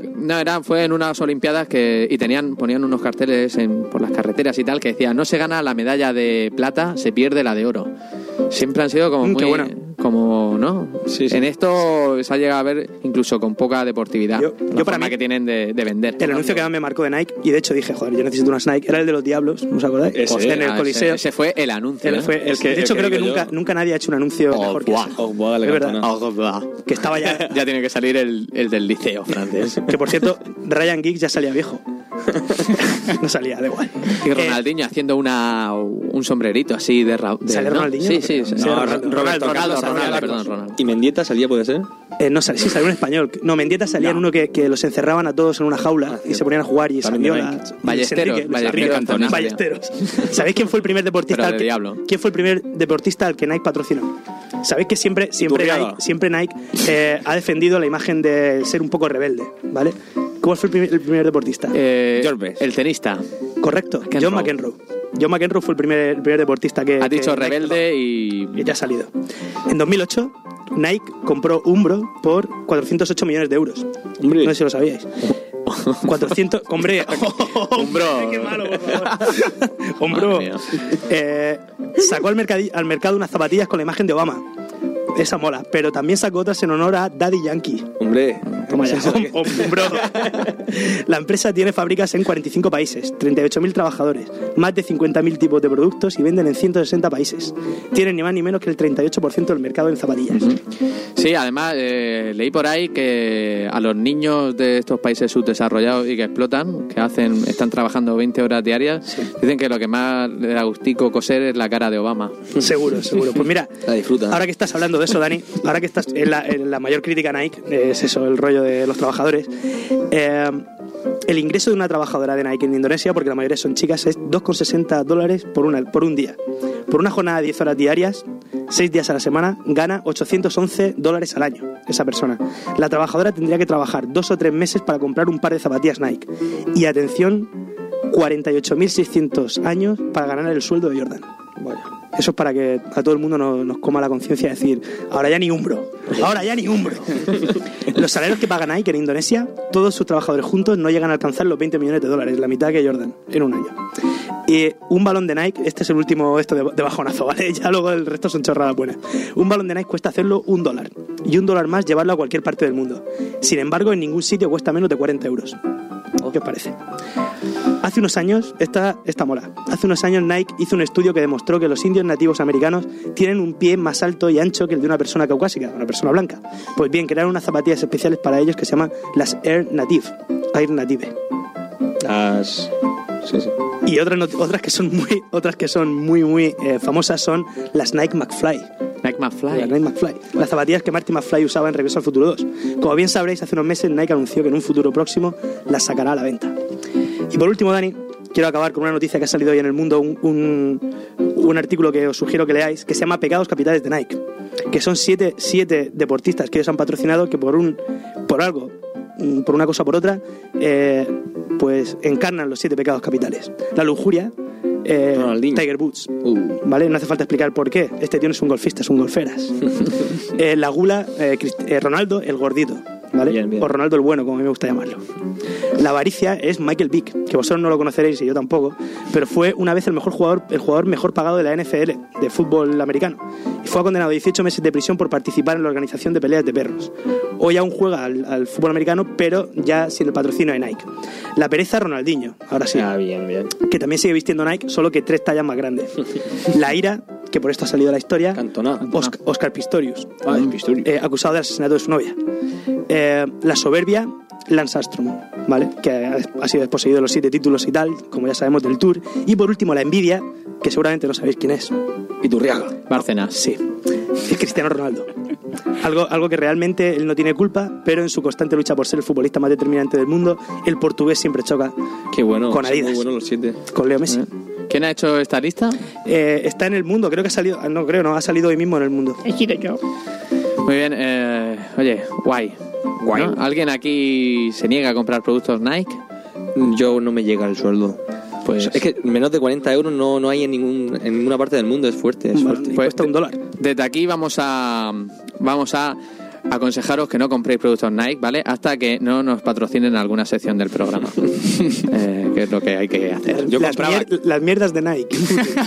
fue en unas Olimpiadas y ponían unos carteles por las carreteras y tal que decía: no se gana la medalla de plata, se pierde la de oro. Siempre han sido como Qué muy, bueno. como, ¿no? Sí, sí. En esto se ha llegado a ver incluso con poca deportividad. Yo la para forma mí- que tienen de vender. El anuncio que más me marcó de Nike, y de hecho dije, joder, yo necesito unas Nike, era el de los Diablos, ¿no os acordáis? Ese, en el Coliseo. Ese fue el anuncio. Él ¿eh? fue- El que- de hecho, el que creo que digo nunca nadie ha hecho un anuncio mejor que ese. Oh, wow, Es verdad. Cantona. Que estaba ya... Ya tiene que salir el del liceo francés. Que por cierto, Ryan Giggs ya salía viejo. No salía, da igual. Y Ronaldinho haciendo un sombrerito así de ¿Sale ¿no? Ronaldinho? Sí, sí. Sí, No, Ronaldo. Ronaldo, Ronaldo, perdón, Ronaldo. ¿Y Mendieta salía, puede ser? No, sí, salió un español. No, Mendieta salía en uno que los encerraban a todos en una jaula y se ponían a jugar y También de Saviola, Nike. Ballesteros, Ballesteros. Ballesteros. ¿Sabéis quién fue el primer deportista Pero de diablo. ¿Quién fue el primer deportista al que Nike patrocinó? Sabéis que siempre Iturriaga. Nike ha defendido la imagen de ser un poco rebelde, ¿vale? ¿Cómo fue el primer deportista? George Best. el tenista. Correcto, John McEnroe. John McEnroe fue el primer deportista que... Has dicho que Nike rebelde y te ha salido. En 2008, Nike compró Umbro por 408 millones de euros. Hombre. No sé si lo sabíais. 400... Hombre, Umbro. qué malo, por favor. Umbro. Madre Sacó al mercado unas zapatillas con la imagen de Obama. Esa mola. Pero también sacó otras en honor a Daddy Yankee. Hombre. Toma ya. Umbro. La empresa tiene fábricas en 45 países, 38.000 trabajadores, más de 50.000 tipos de productos y venden en 160 países. Tienen ni más ni menos que el 38% del mercado en zapatillas. Sí, además leí por ahí que a los niños de estos países subdesarrollados y que explotan, están trabajando 20 horas diarias, dicen que lo que más le da gustico coser es la cara de Obama. Seguro. Pues mira, La disfrutan. ahora que estás hablando de eso, Dani, ahora que estás en la mayor crítica a Nike, es eso, el rollo de los trabajadores, el ingreso de una trabajadora de Nike en Indonesia, porque la mayoría son chicas, es $2,60 por un día. Por una jornada de 10 horas diarias, 6 días a la semana, gana $811 al año esa persona. La trabajadora tendría que trabajar 2 o 3 meses para comprar un par de zapatillas Nike. Y atención, 48.600 años para ganar el sueldo de Jordan. Bueno, eso es para que a todo el mundo nos coma la conciencia de decir, ahora ya ni Umbro. Los salarios que paga Nike en Indonesia, todos sus trabajadores juntos no llegan a alcanzar los $20 millones, la mitad que Jordan en un año. Y un balón de Nike, este es el último de bajonazo, ¿vale? Ya luego el resto son chorradas buenas. Un balón de Nike cuesta hacerlo $1 y $1 más llevarlo a cualquier parte del mundo. Sin embargo, en ningún sitio cuesta menos de 40 euros. ¿Qué os parece? Hace unos años, esta mola. Hace unos años Nike hizo un estudio que demostró que los indios nativos americanos tienen un pie más alto y ancho que el de una persona caucásica, una persona blanca. Pues bien, crearon unas zapatillas especiales para ellos que se llaman las Air Native. Sí. Y otras que son muy famosas son las Nike McFly. Nike McFly. La Nike McFly. Las zapatillas que Marty McFly usaba en Regreso al Futuro 2. Como bien sabréis, hace unos meses Nike anunció que en un futuro próximo las sacará a la venta. Y por último, Dani, quiero acabar con una noticia que ha salido hoy en El Mundo, un artículo que os sugiero que leáis, que se llama Pecados Capitales de Nike, que son siete deportistas que ellos han patrocinado que por una cosa o por otra, pues encarnan los 7 pecados capitales. La lujuria, Tiger Woods, ¿vale? No hace falta explicar por qué. Este tío no es un golfista, es un golferas. La gula, Ronaldo el gordito, ¿vale? Bien. O Ronaldo el bueno, como a mí me gusta llamarlo. La avaricia es Michael Vick, que vosotros no lo conoceréis y yo tampoco, pero fue una vez el jugador mejor pagado de la NFL, de fútbol americano, y fue condenado a 18 meses de prisión por participar en la organización de peleas de perros. Hoy aún juega al fútbol americano, pero ya sin el patrocinio de Nike. La pereza, Ronaldinho, ahora sí, Bien. que también sigue vistiendo Nike, solo que 3 tallas más grande. La ira, que por esto ha salido a la historia, Cantona. Oscar Pistorius, Pistorius. acusado del asesinato de su novia. La soberbia, Lance Armstrong, ¿vale? Que ha sido desposeído de los 7 títulos y tal, como ya sabemos, del Tour. Y por último, la envidia, que seguramente no sabéis quién es. Iturriaga. Bárcenas. Sí, es Cristiano Ronaldo. Algo que realmente él no tiene culpa, pero en su constante lucha por ser el futbolista más determinante del mundo, el portugués siempre choca Qué bueno. con Adidas, Muy bueno los 7. con Leo Messi. ¿Quién ha hecho esta lista? Está en El Mundo, creo que ha salido, ha salido hoy mismo en El Mundo. Muy bien, oye, guay. ¿No? ¿Alguien aquí se niega a comprar productos Nike? Yo no me llega el sueldo. Pues Es que menos de 40 euros no hay en ninguna parte del mundo. Es fuerte. Y cuesta $1. desde aquí vamos a aconsejaros que no compréis productos Nike, ¿vale? Hasta que no nos patrocinen alguna sección del programa. Que es lo que hay que hacer. Yo compraba... Las mierdas de Nike.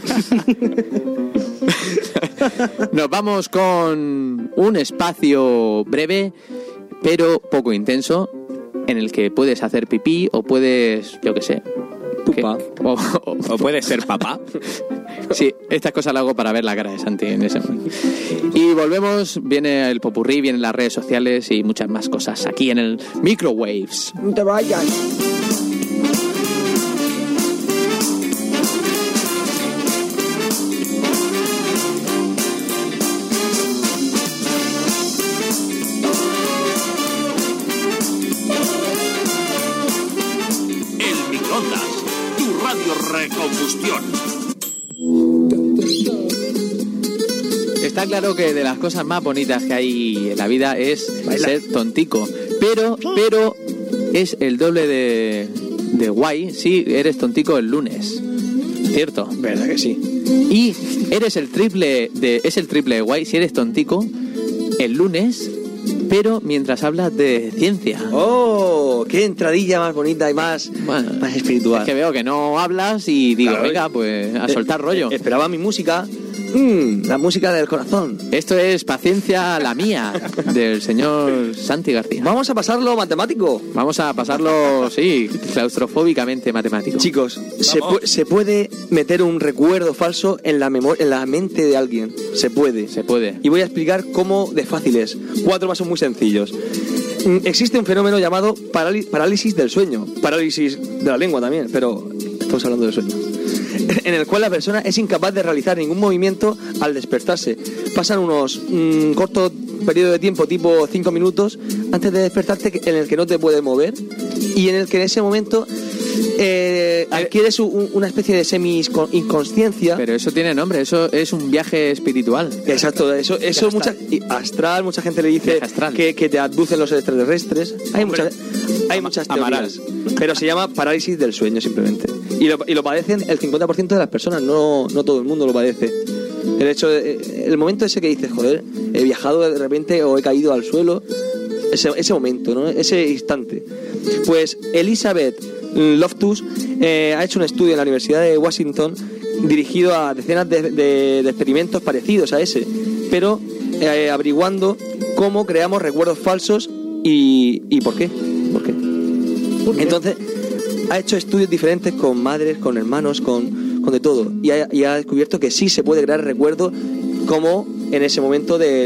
Nos vamos con un espacio breve, pero poco intenso, en el que puedes hacer pipí o puedes, yo qué sé, Pupa. O puede ser papá. Sí, estas cosas las hago para ver la cara de Santi en ese momento. Y volvemos, viene el popurrí, vienen las redes sociales y muchas más cosas aquí en el Microwaves. No te vayas. El microondas, tu radio recombustión. Está claro que de las cosas más bonitas que hay en la vida es ser tontico, pero es el doble de guay si eres tontico el lunes, ¿cierto? ¿Verdad que sí? Y es el triple de guay si eres tontico el lunes, pero mientras hablas de ciencia. ¡Oh! ¡Qué entradilla más bonita y más espiritual! Es que veo que no hablas y digo, Claro. venga, pues a soltar rollo. Esperaba mi música. La música del corazón. Esto es Paciencia la mía, del señor Santi García. Vamos a pasarlo matemático. Vamos a pasarlo, sí, claustrofóbicamente matemático. Chicos, se puede meter un recuerdo falso en la mente de alguien. Se puede. Se puede. Y voy a explicar cómo de fácil es. 4 pasos muy sencillos. Existe un fenómeno llamado parálisis del sueño. Parálisis de la lengua también, pero estamos hablando del sueño. En el cual la persona es incapaz de realizar ningún movimiento al despertarse. Pasan unos cortos periodos de tiempo, tipo 5 minutos, antes de despertarte, en el que no te puedes mover y en el que en ese momento adquieres una especie de semi-inconsciencia. Pero eso tiene nombre, eso es un viaje espiritual. Exacto, eso astral, mucha gente le dice astral. que te abducen los extraterrestres. Hay muchas teorías, pero se llama parálisis del sueño simplemente. Y lo padecen el 50% de las personas, no todo el mundo lo padece. El momento ese que dices, joder, he viajado de repente o he caído al suelo, ese momento, ¿no? Ese instante. Pues Elizabeth Loftus ha hecho un estudio en la Universidad de Washington dirigido a decenas de experimentos parecidos a ese, pero averiguando cómo creamos recuerdos falsos y por qué. Entonces ha hecho estudios diferentes con madres, con hermanos, con de todo, y ha descubierto que sí se puede crear recuerdos, como en ese momento de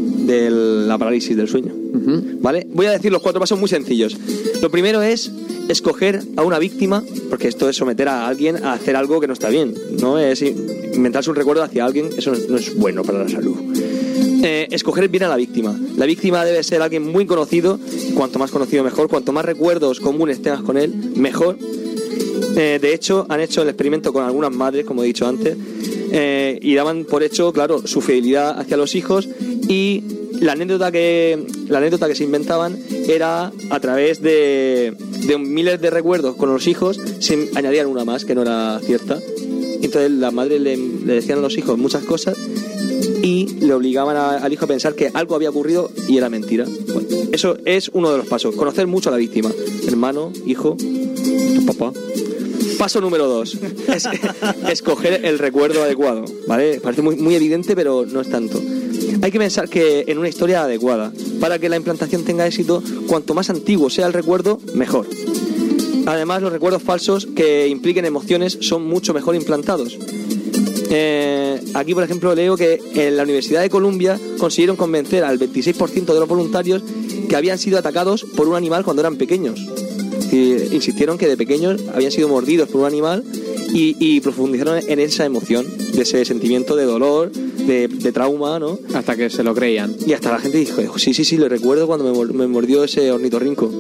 la parálisis del sueño. ¿Vale? Voy a decir los 4 pasos muy sencillos. Lo primero es escoger a una víctima, porque esto es someter a alguien a hacer algo que no está bien, no es inventarse un recuerdo hacia alguien, eso no es bueno para la salud. Escoger bien a la víctima. La víctima debe ser alguien muy conocido, cuanto más conocido mejor, cuanto más recuerdos comunes tengas con él, mejor. De hecho, han hecho el experimento con algunas madres, como he dicho antes, y daban por hecho, claro, su fidelidad hacia los hijos, y la anécdota que se inventaban era a través de miles de recuerdos con los hijos, se añadían una más que no era cierta. Entonces las madres le decían a los hijos muchas cosas y le obligaban al hijo a pensar que algo había ocurrido y era mentira. Bueno, eso es uno de los pasos, conocer mucho a la víctima, hermano, hijo, tu papá. Paso número 2, escoger el recuerdo adecuado, ¿vale? Parece muy evidente, pero no es tanto. Hay que pensar que en una historia adecuada, para que la implantación tenga éxito, cuanto más antiguo sea el recuerdo, mejor. Además, los recuerdos falsos que impliquen emociones son mucho mejor implantados. Aquí, por ejemplo, leo que en la Universidad de Columbia consiguieron convencer al 26% de los voluntarios que habían sido atacados por un animal cuando eran pequeños. Insistieron que de pequeños habían sido mordidos por un animal y profundizaron en esa emoción, de ese sentimiento de dolor, de trauma, ¿no? Hasta que se lo creían. Y hasta la gente dijo, sí, lo recuerdo cuando me mordió ese ornitorrinco.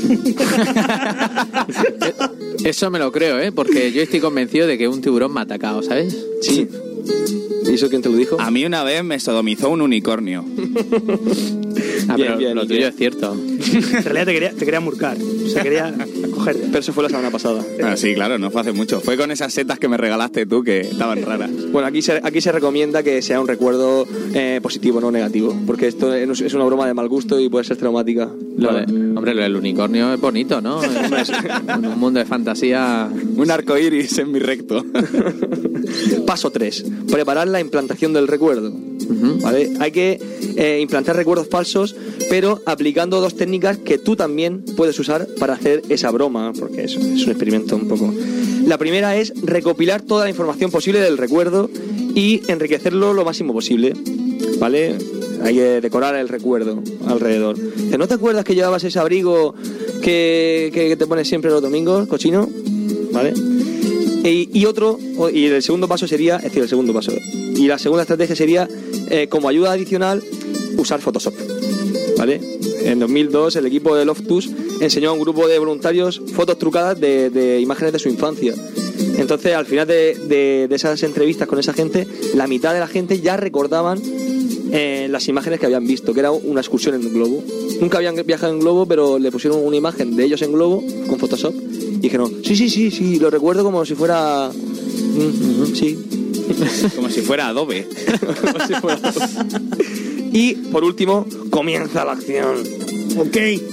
Eso me lo creo, porque yo estoy convencido de que un tiburón me ha atacado, ¿sabes? Sí. ¿Y eso quién te lo dijo? A mí una vez me sodomizó un unicornio. Bien, lo tuyo es cierto. En realidad te quería murcar, o sea, quería cogerte. Pero eso fue la semana pasada. Ah, sí, claro, no fue hace mucho. Fue con esas setas que me regalaste tú, que estaban raras. Bueno, aquí se recomienda que sea un recuerdo positivo, no negativo, porque esto es una broma de mal gusto y puede ser traumática. Hombre, lo del unicornio es bonito, ¿no? En un mundo de fantasía. Un arco iris en mi recto. Paso 3. Preparar la implantación del recuerdo. ¿Vale? Hay que implantar recuerdos falsos, pero aplicando 2 técnicas que tú también puedes usar para hacer esa broma, porque es un experimento un poco. La primera es recopilar toda la información posible del recuerdo y enriquecerlo lo máximo posible, ¿vale? Hay que decorar el recuerdo alrededor. ¿No te acuerdas que llevabas ese abrigo que te pones siempre los domingos, cochino? ¿Vale? Y el segundo paso sería, y la segunda estrategia sería, como ayuda adicional, usar Photoshop, ¿vale? En 2002 el equipo de Loftus enseñó a un grupo de voluntarios fotos trucadas de imágenes de su infancia. Entonces, al final de esas entrevistas con esa gente, la mitad de la gente ya recordaban las imágenes que habían visto, que era una excursión en globo. Nunca habían viajado en globo, pero le pusieron una imagen de ellos en globo con Photoshop y dijeron, sí, lo recuerdo como si fuera... sí. Como si fuera Adobe. Como si fuera Adobe. Y, por último, comienza la acción. Ok.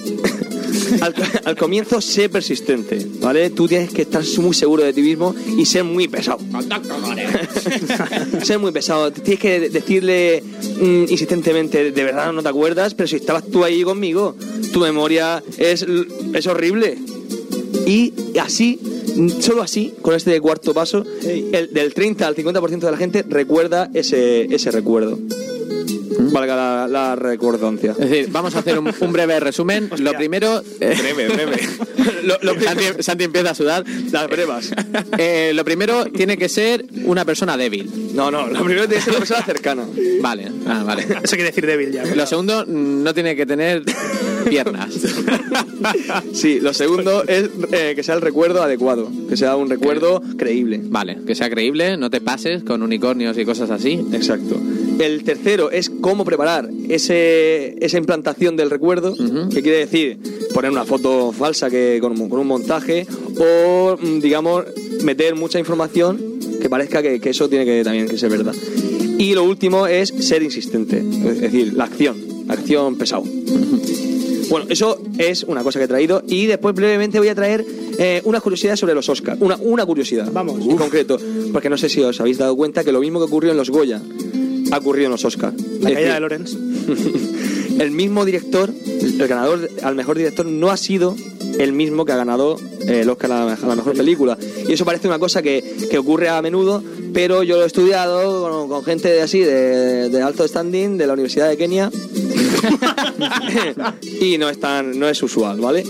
Al comienzo, sé persistente, ¿vale? Tú tienes que estar muy seguro de ti mismo y ser muy pesado. Ser muy pesado. Tienes que decirle insistentemente, de verdad no te acuerdas, pero si estabas tú ahí conmigo, tu memoria es horrible. Y así, solo así, con este cuarto paso, del 30 al 50% de la gente recuerda ese recuerdo. Valga la recordancia. Es decir, vamos a hacer un breve resumen. Lo primero... Breve. Santi empieza a sudar. Las brevas. Lo primero tiene que ser una persona débil. No, lo primero tiene que ser una persona cercana. Vale. Eso quiere decir débil ya. Lo segundo, no tiene que tener piernas. Sí, lo segundo es que sea el recuerdo adecuado, que sea un recuerdo creíble. Vale, que sea creíble, no te pases con unicornios y cosas así. Exacto. El tercero es cómo preparar esa implantación del recuerdo, que quiere decir poner una foto falsa con un montaje o, digamos, meter mucha información que parezca que eso tiene que también que ser verdad. Y lo último es ser insistente, es decir, la acción pesado. Bueno, eso es una cosa que he traído y después brevemente voy a traer unas curiosidades sobre los Oscars. Una curiosidad. Vamos. En concreto, porque no sé si os habéis dado cuenta que lo mismo que ocurrió en los Goya ha ocurrido en los Oscars. La caída de Lorenz. El mismo director, el ganador al mejor director, no ha sido el mismo que ha ganado el Oscar a la mejor película. Y eso parece una cosa que ocurre a menudo, pero yo lo he estudiado con gente así de alto standing de la Universidad de Kenia y no es usual, ¿vale?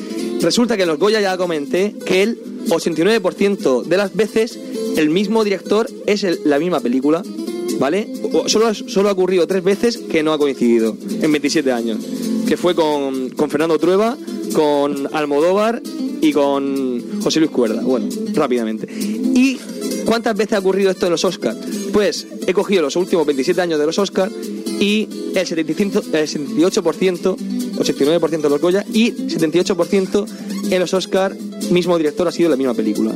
Resulta que en los Goya ya comenté que el 89% de las veces el mismo director es la misma película, ¿vale? Solo ha ocurrido 3 veces que no ha coincidido en 27 años, que fue con Fernando Trueba, con Almodóvar y con José Luis Cuerda. Bueno, rápidamente. ¿Y cuántas veces ha ocurrido esto en los Oscars? Pues he cogido los últimos 27 años de los Oscars y el 78%, 89% de los Goya y 78% en los Oscars, mismo director ha sido la misma película.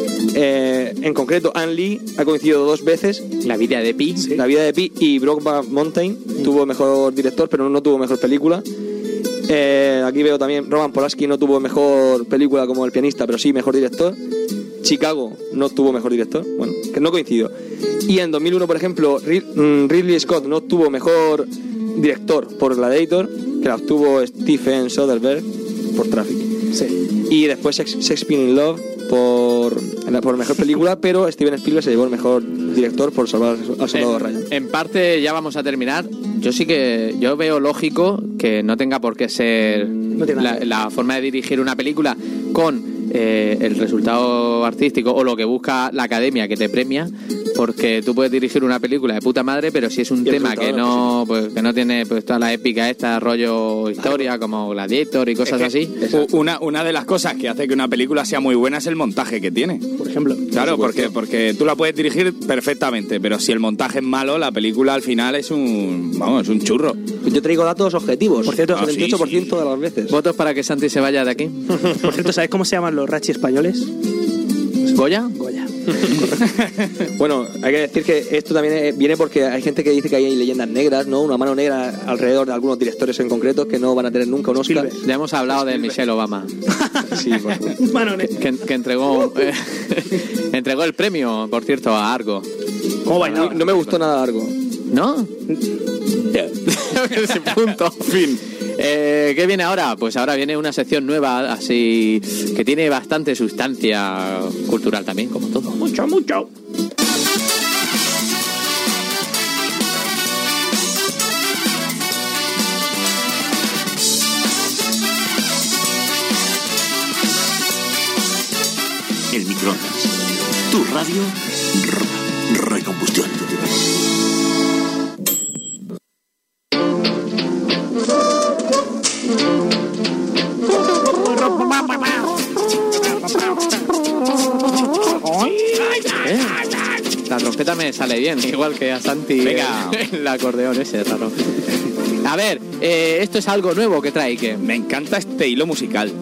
En concreto, Ang Lee ha coincidido 2 veces. La vida de Pi. La vida de Pi y Brokeback Mountain tuvo mejor director, pero no tuvo mejor película. Aquí veo también Roman Polanski no tuvo mejor película como El pianista, pero sí mejor director. Chicago no tuvo mejor director, bueno, que no coincidió. Y en 2001, por ejemplo, Ridley Scott no tuvo mejor director por Gladiator, que la obtuvo Steven Soderbergh por Traffic. Sí. Y después Shakespeare in Love por mejor película, pero Steven Spielberg se llevó el mejor director por Salvar al Soldado Ryan. En parte ya vamos a terminar. Yo veo lógico que no tenga por qué ser la forma de dirigir una película con el resultado artístico o lo que busca la academia que te premia, porque tú puedes dirigir una película de puta madre, pero si es un tema que no tiene pues toda la épica esta, rollo historia, como Gladiator y cosas así. Una de las cosas que hace que una película sea muy buena es el montaje que tiene. Por ejemplo. Claro, porque tú la puedes dirigir perfectamente, pero si el montaje es malo, la película al final es un churro. Yo traigo datos objetivos. Por cierto, 78% de las veces. ¿Votos para que Santi se vaya de aquí? Por cierto, ¿sabes cómo se llaman los Rachi españoles? ¿Goya? Goya. Bueno, hay que decir que esto también viene porque hay gente que dice que hay leyendas negras, ¿no? Una mano negra alrededor de algunos directores en concreto que no van a tener nunca un Oscar. Ya hemos hablado de Michelle Obama. Sí, por favor. Mano negra. Que entregó el premio, por cierto, a Argo. ¿Cómo bailaba? No me gustó nada Argo. ¿No? Ese punto. Fin. ¿Qué viene ahora? Pues ahora viene una sección nueva, así que tiene bastante sustancia cultural también, como todo. Mucho, mucho. El microondas. Tu radio Recombustión. La trompeta me sale bien, igual que a Santi. Venga. El acordeón ese raro. A ver, esto es algo nuevo que trae, que Me encanta este hilo musical.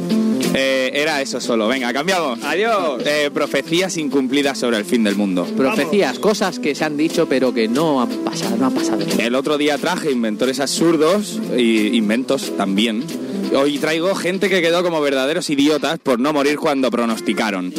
Era eso solo. Venga, cambiamos. Adiós. Profecías incumplidas sobre el fin del mundo. profecías, cosas que se han dicho pero que no han pasado. El otro día traje inventores absurdos y inventos también. Hoy traigo gente que quedó como verdaderos idiotas por no morir cuando pronosticaron.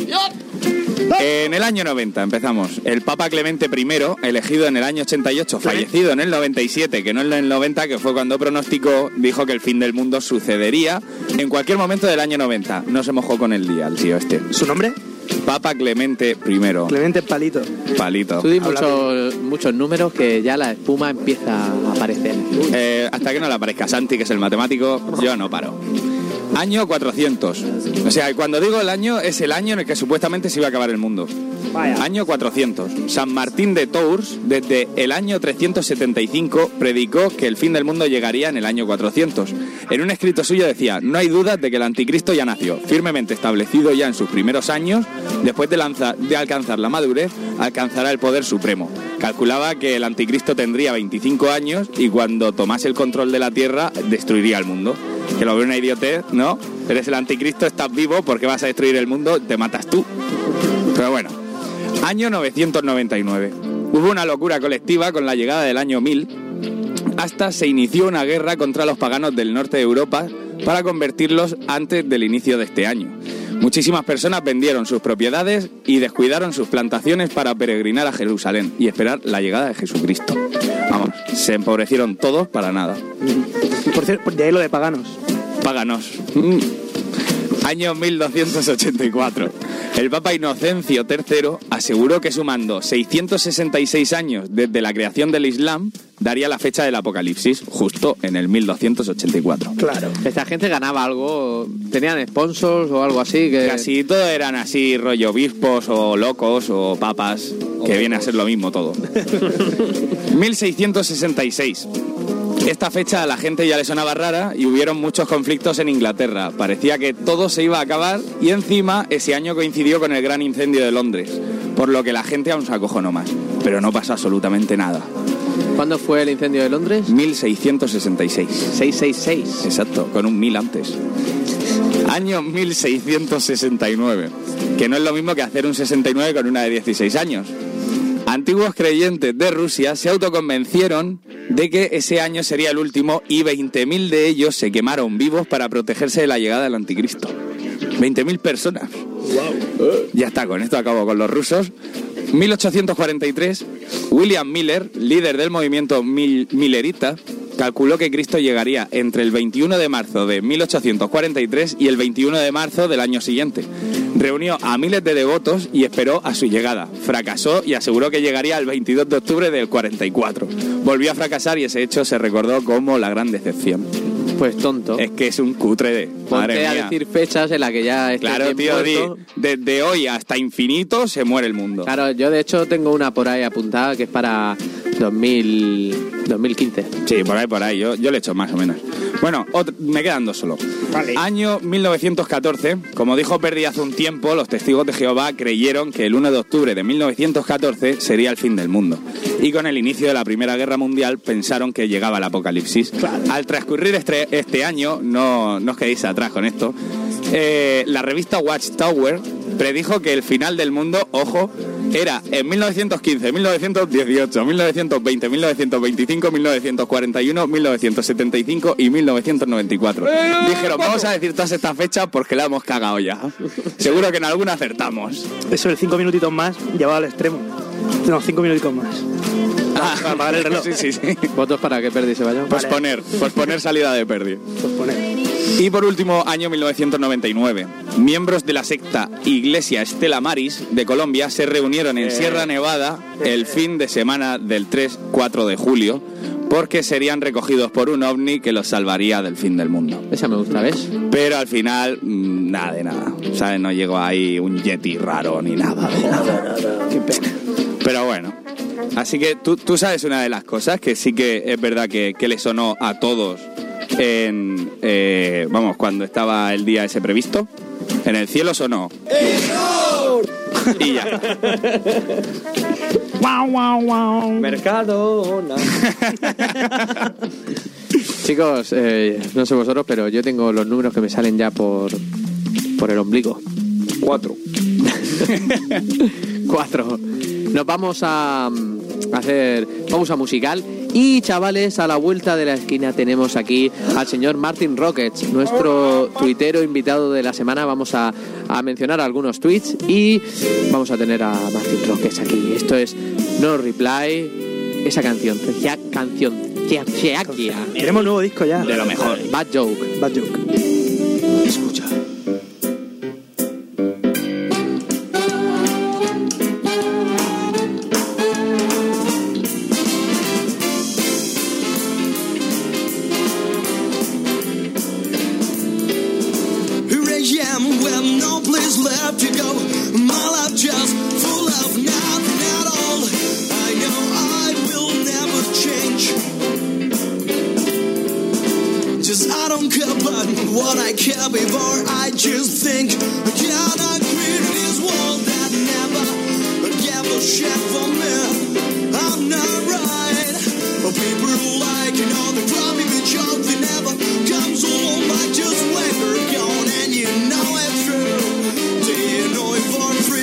En el año 90 empezamos. El Papa Clemente I, elegido en el año 88, fallecido en el 97, que no en el 90, que fue cuando pronosticó, dijo que el fin del mundo sucedería en cualquier momento del año 90. No se mojó con el día el tío este. ¿Su nombre? Papa Clemente I. Clemente Palito. Palito. Tú di muchos números que ya la espuma empieza a aparecer. Hasta que no le aparezca Santi, que es el matemático, yo no paro. Año 400. O sea, cuando digo el año, es el año en el que supuestamente se iba a acabar el mundo. Vaya. Año 400. San Martín de Tours, desde el año 375, predicó que el fin del mundo llegaría en el año 400. En un escrito suyo decía: no hay dudas de que el anticristo ya nació, firmemente establecido ya en sus primeros años, después de alcanzar la madurez, alcanzará el poder supremo. Calculaba que el anticristo tendría 25 años y cuando tomase el control de la tierra, destruiría el mundo. Que lo ve una idiotez, ¿no? Eres el anticristo, estás vivo, ¿por qué vas a destruir el mundo? Te matas tú. Pero bueno. Año 999. Hubo una locura colectiva con la llegada del año 1000. Hasta se inició una guerra contra los paganos del norte de Europa para convertirlos antes del inicio de este año. Muchísimas personas vendieron sus propiedades y descuidaron sus plantaciones para peregrinar a Jerusalén y esperar la llegada de Jesucristo. Vamos, se empobrecieron todos para nada. Por cierto, de ahí lo de paganos. Páganos. Año 1284. El Papa Inocencio III aseguró que sumando 666 años desde la creación del Islam, daría la fecha del Apocalipsis, justo en el 1284. Claro. Esta gente ganaba algo, tenían sponsors o algo así. Que... Casi todo eran así, rollo obispos o locos o papas, que viene a ser lo mismo todo. 1666. Esta fecha a la gente ya le sonaba rara y hubieron muchos conflictos en Inglaterra. Parecía que todo se iba a acabar y encima ese año coincidió con el gran incendio de Londres, por lo que la gente aún se acojonó más. Pero no pasó absolutamente nada. ¿Cuándo fue el incendio de Londres? 1666. 666. Exacto, con un 1000 antes. Año 1669, que no es lo mismo que hacer un 69 con una de 16 años. Antiguos creyentes de Rusia se autoconvencieron de que ese año sería el último y 20.000 de ellos se quemaron vivos para protegerse de la llegada del anticristo. 20.000 personas. Wow. Ya está, con esto acabo con los rusos. 1843, William Miller, líder del movimiento millerita, calculó que Cristo llegaría entre el 21 de marzo de 1843 y el 21 de marzo del año siguiente. Reunió a miles de devotos y esperó a su llegada. Fracasó y aseguró que llegaría el 22 de octubre del 44. Volvió a fracasar y ese hecho se recordó como la gran decepción. Pues tonto. Es que es un cutre de... Ponte a decir fechas en las que ya esté claro, tío, muerto. Desde hoy hasta infinito se muere el mundo. Claro, yo de hecho tengo una por ahí apuntada que es para 2015. Sí, por ahí. Yo le he hecho más o menos. Bueno, me quedan dos solo. Vale. Año 1914. Como dijo Perdi hace un tiempo, los testigos de Jehová creyeron que el 1 de octubre de 1914 sería el fin del mundo. Y con el inicio de la Primera Guerra Mundial pensaron que llegaba el apocalipsis. Claro. Al transcurrir este año, no os quedéis atrás con esto, la revista Watchtower predijo que el final del mundo, ojo, era en 1915, 1918, 1920, 1925, 1941, 1975 y 1994. Dijeron, vamos a decir todas estas fechas porque la hemos cagado ya. Seguro que en alguna acertamos. Eso, el 5 minutitos más, llevado al extremo. No, 5 minutitos más. Para apagar el reloj. Sí. ¿Votos para que Perdi se vaya? Posponer salida de Perdi. Posponer. Y por último, año 1999. Miembros de la secta Iglesia Stella Maris de Colombia se reunieron en Sierra Nevada el fin de semana del 3-4 de julio porque serían recogidos por un ovni que los salvaría del fin del mundo. Esa me gusta, ¿ves? Pero al final, nada de nada. ¿Sabes? No llegó ahí un yeti raro ni nada de nada. Qué pena. Pero bueno. Así que tú sabes una de las cosas que sí que es verdad que le sonó a todos cuando estaba el día ese previsto. En el cielo sonó y ya. Wow. Mercadona. Chicos, no sé vosotros, pero yo tengo los números que me salen ya por el ombligo. 4. 4. Nos vamos a hacer pausa musical y, chavales, a la vuelta de la esquina tenemos aquí al señor Martin Rockets, nuestro tuitero invitado de la semana. Vamos a mencionar algunos tweets y vamos a tener a Martin Rockets aquí. Esto es No Reply, esa canción. Tenemos nuevo disco ya. De lo mejor. Bad Joke. Escucha. Before I just think, can I create this world that never gave a shit for me? I'm not right. People like, they probably be jokes, they never comes home. I just let her gone, and you know it's true. Do you know it for free?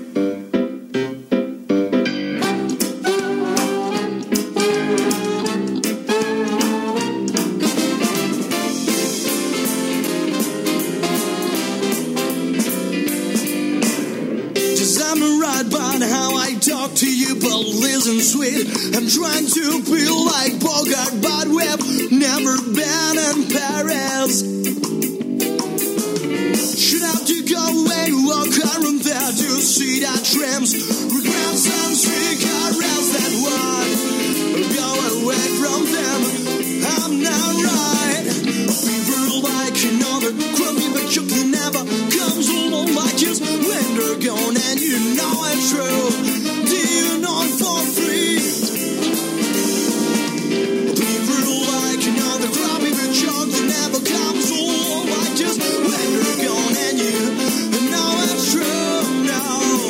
To you, but listen, sweet. I'm trying to feel like Bogart, but we've never been in Paris. trims, regrets and cigarettes that one go away from them. I'm not right. People like another crummy but joke that never comes along like just when they're gone, and you know it's true. Do you know it for free? People like another crummy but joke that never comes along like just when they're gone, and you know it's true. No.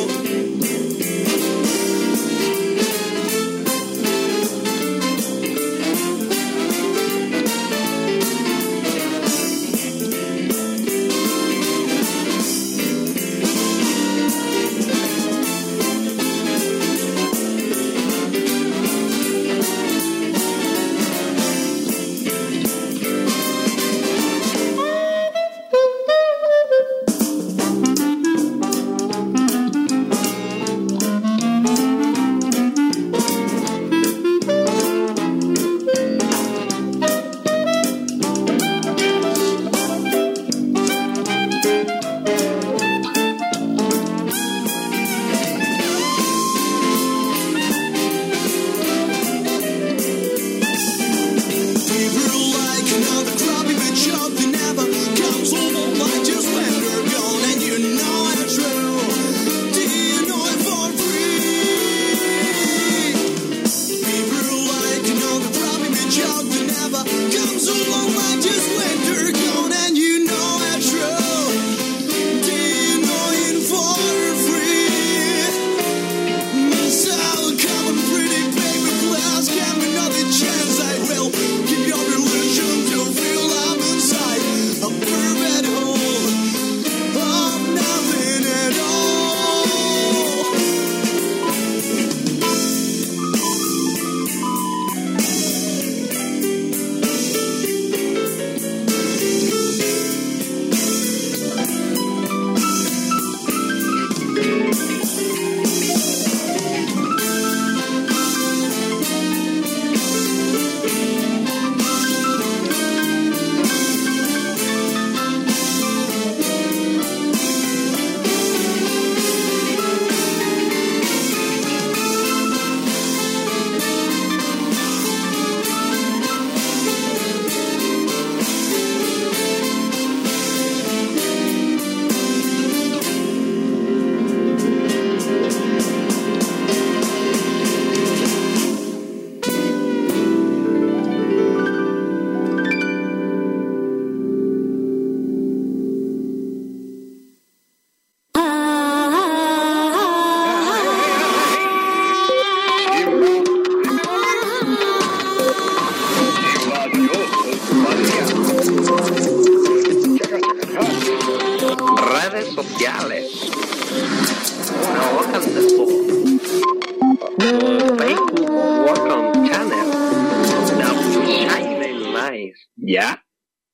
¿Ya?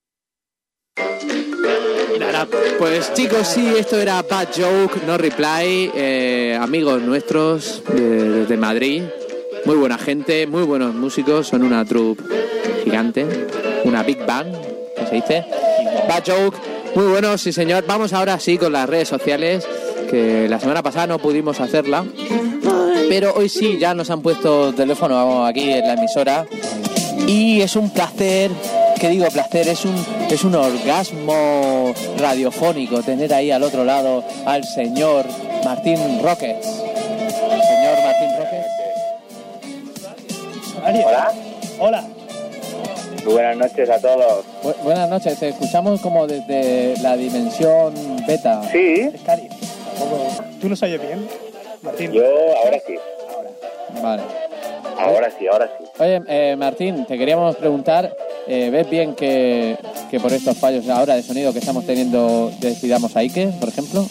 Pues chicos, sí, esto era Bad Joke, No Reply, amigos nuestros de Madrid, muy buena gente, muy buenos músicos, son una troupe gigante, una Big Bang, ¿qué se dice? Bad Joke, muy buenos, sí señor. Vamos ahora sí con las redes sociales, que la semana pasada no pudimos hacerla, pero hoy sí, ya nos han puesto teléfono aquí en la emisora y es un placer. ¿Qué digo placer? Es un orgasmo radiofónico tener ahí al otro lado al señor Martín Roques. Señor Martín Roques. Hola. Hola. Muy buenas noches a todos. Buenas noches, te escuchamos como desde la dimensión beta. Sí. Cari, ¿tú nos oyes bien, Martín? Yo ahora sí. Vale. Ahora sí. Oye, Martín, te queríamos preguntar, ¿ves bien que por estos fallos ahora de sonido que estamos teniendo despidamos a Ike, por ejemplo?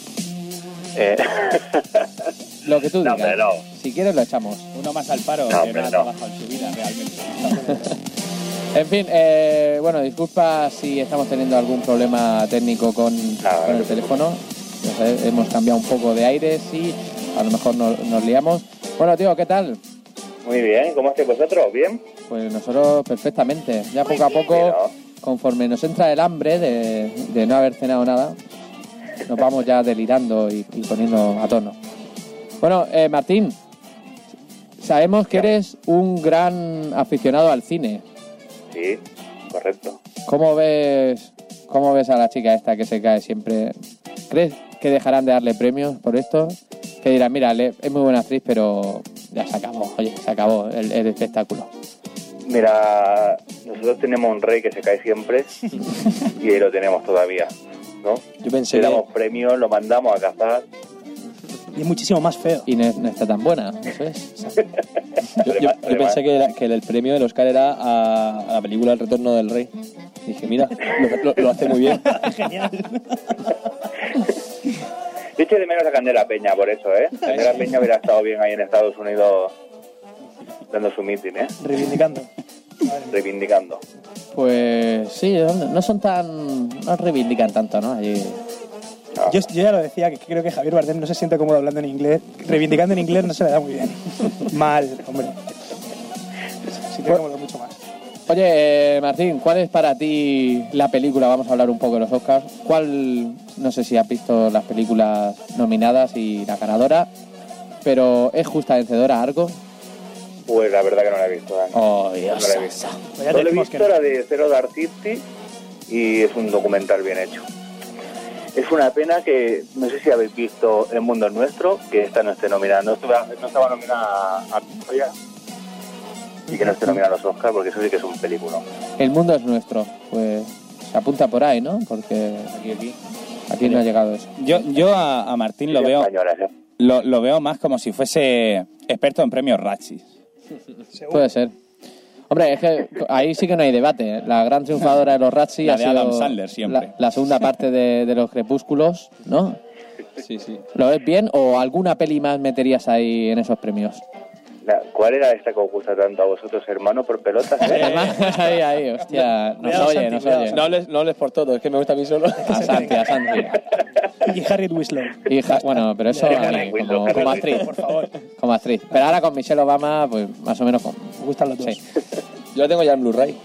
Lo que tú digas. No, no. Si quieres lo echamos. Uno más al paro No, que no ha trabajado en su vida realmente. En fin, bueno, disculpa si estamos teniendo algún problema técnico con el teléfono. Hemos cambiado un poco de aire, sí, a lo mejor nos liamos. Bueno, tío, ¿qué tal? Muy bien, ¿cómo estáis vosotros? ¿Bien? Pues nosotros perfectamente. Ya poco a poco, conforme nos entra el hambre de no haber cenado nada, nos vamos ya delirando y poniendo a tono. Bueno, Martín, sabemos que eres un gran aficionado al cine. Sí, correcto. ¿Cómo ves a la chica esta que se cae siempre? ¿Crees que dejarán de darle premios por esto? Que dirán, mira, es muy buena actriz, pero ya se acabó, se acabó el espectáculo. Mira, nosotros tenemos un rey que se cae siempre y ahí lo tenemos todavía, ¿no? Yo pensé Le damos premios, lo mandamos a cazar. Y es muchísimo más feo. Y no está tan buena, ¿no ves? Yo pensé que el premio del Oscar era a la película El Retorno del Rey. Dije, mira, lo hace muy bien. Genial. Yo eché de menos a Candela Peña por eso, ¿eh? Candela Peña hubiera estado bien ahí en Estados Unidos dando su meeting, ¿eh? Reivindicando. Pues sí, no son tan... no reivindican tanto, ¿no? Allí... Yo ya lo decía, que creo que Javier Bardem no se siente cómodo hablando en inglés. Reivindicando en inglés no se le da muy bien. Mal, hombre. Se siente cómodo mucho más. Oye, Martín, ¿cuál es para ti la película? Vamos a hablar un poco de los Oscars. ¿Cuál, no sé si has visto las películas nominadas y la ganadora, pero es justa vencedora algo? Pues la verdad que no la he visto, Dani. Oh, Dios. No la he visto. Pues ya Solo he decimos visto la de Zero Dark Thirty y es un documental bien hecho. Es una pena que, no sé si habéis visto El Mundo es Nuestro, que esta no esté nominada. No estaba nominada a Victoria y que no esté nominada a los Oscars, porque eso sí que es un película. El mundo es nuestro. Pues se apunta por ahí, ¿no? Porque aquí no ha llegado eso. Yo a Martín lo veo Españolas, ¿eh? lo veo más como si fuese experto en premios Razzies. Puede ser. Hombre, es que ahí sí que no hay debate, ¿eh? La gran triunfadora de los Razzies La ha de sido Adam Sandler siempre. la segunda parte de los Crepúsculos, ¿no? Sí, sí. ¿Lo ves bien o alguna peli más meterías ahí en esos premios? ¿Cuál era esta que os gusta tanto a vosotros, hermano, por pelotas? ahí, hostia. No se oye. No hables por todo, es que me gusta a mí solo. A Santi. Y Harriet Winslow. Bueno, pero eso a mí, como actriz. Por favor. Como actriz. Pero ahora con Michelle Obama, pues más o menos con... Me gustan los dos. Sí. Yo la tengo ya en Blu-ray.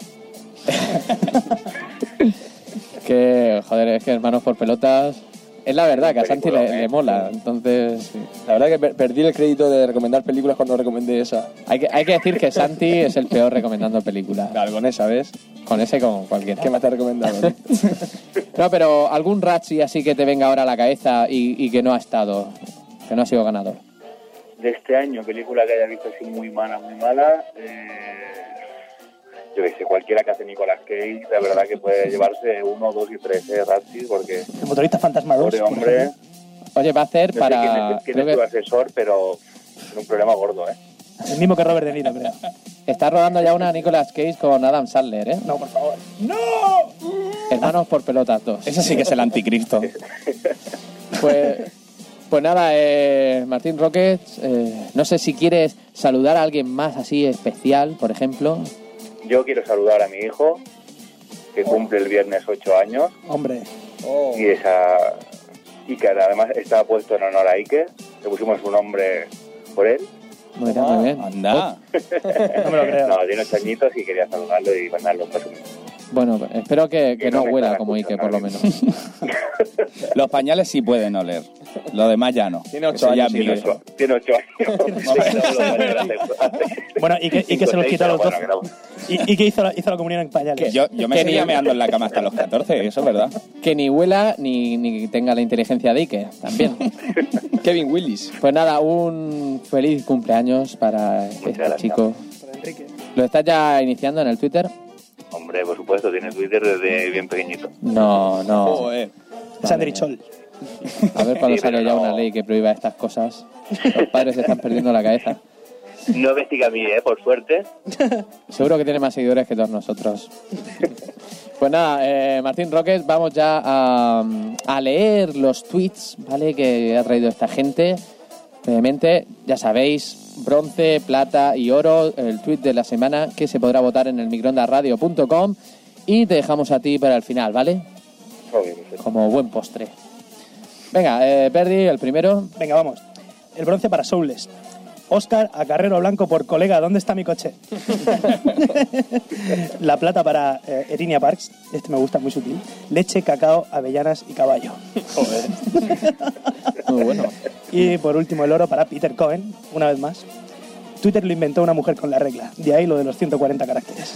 Que, joder, es que Hermanos por Pelotas... Es la verdad, que a Santi le mola, entonces... Sí. La verdad que perdí el crédito de recomendar películas cuando recomendé esa. Hay que decir que Santi es el peor recomendando películas. Claro, con esa, ¿ves? Con ese como cualquiera. ¿Qué más te ha recomendado? No, pero algún Razzie así que te venga ahora a la cabeza y que no ha estado, que no ha sido ganador. De este año, película que haya visto así muy mala, yo qué sé, cualquiera que hace Nicolas Cage, la verdad que puede llevarse 1, 2 y 3 Razzies, porque... El motorista fantasma 2. Pobre hombre, Oye, va a hacer no para... sé quién es su asesor, pero es un problema gordo, ¿eh? El mismo que Robert De Niro, creo. Está rodando ya una Nicolas Cage con Adam Sandler, ¿eh? No, por favor. Hermanos por Pelotas 2. Ese sí que es el anticristo. Pues nada, Martín Rockets, no sé si quieres saludar a alguien más así especial, por ejemplo. Yo quiero saludar a mi hijo, que cumple el viernes 8 años, Hombre. y que además está puesto en honor a Iker. Le pusimos su nombre por él. Muy bien. Anda. No me lo creo. No, tiene 8 añitos y quería saludarlo y mandarle un beso. Bueno, espero que Que no no me huela estará como Ike, por escuchando, lo menos. Los pañales sí pueden oler. Lo demás ya no. Tiene 8 Eso ya años, es sí, viejo. Tiene 8 años. Bueno, y que se los quita a los dos. Bueno, Y que hizo la comunión en pañales. Yo me Que seguía ni- meando en la cama hasta los 14, eso es verdad. Que ni huela ni tenga la inteligencia de Ike, también. Kevin Willis. Pues nada, un feliz cumpleaños para este gracias. chico. Para Enrique. ¿Lo estás ya iniciando en el Twitter? hombre, por supuesto, tiene Twitter desde bien pequeñito. No. Joder. Es Andrichol. A ver cuando Sí, sale pero ya no. una ley que prohíba estas cosas. Los padres se están perdiendo la cabeza. No investiga a mí, por suerte. Seguro que tiene más seguidores que todos nosotros. Pues nada, Martín Roques, vamos ya a leer los tweets, ¿vale? Que ha traído esta gente. Brevemente, ya sabéis, bronce, plata y oro, el tweet de la semana que se podrá votar en el microondasradio.com y te dejamos a ti para el final, ¿vale? Como buen postre. Venga, Perdi, el primero. Venga, vamos. El bronce para Soulless. Óscar a Carrero Blanco por colega, ¿dónde está mi coche? La plata para Erinia Parks, este me gusta, muy sutil. Leche, cacao, avellanas y caballo. Joder. Muy bueno. Y por último el oro para Peter Cohen, una vez más. Twitter lo inventó una mujer con la regla, de ahí lo de los 140 caracteres.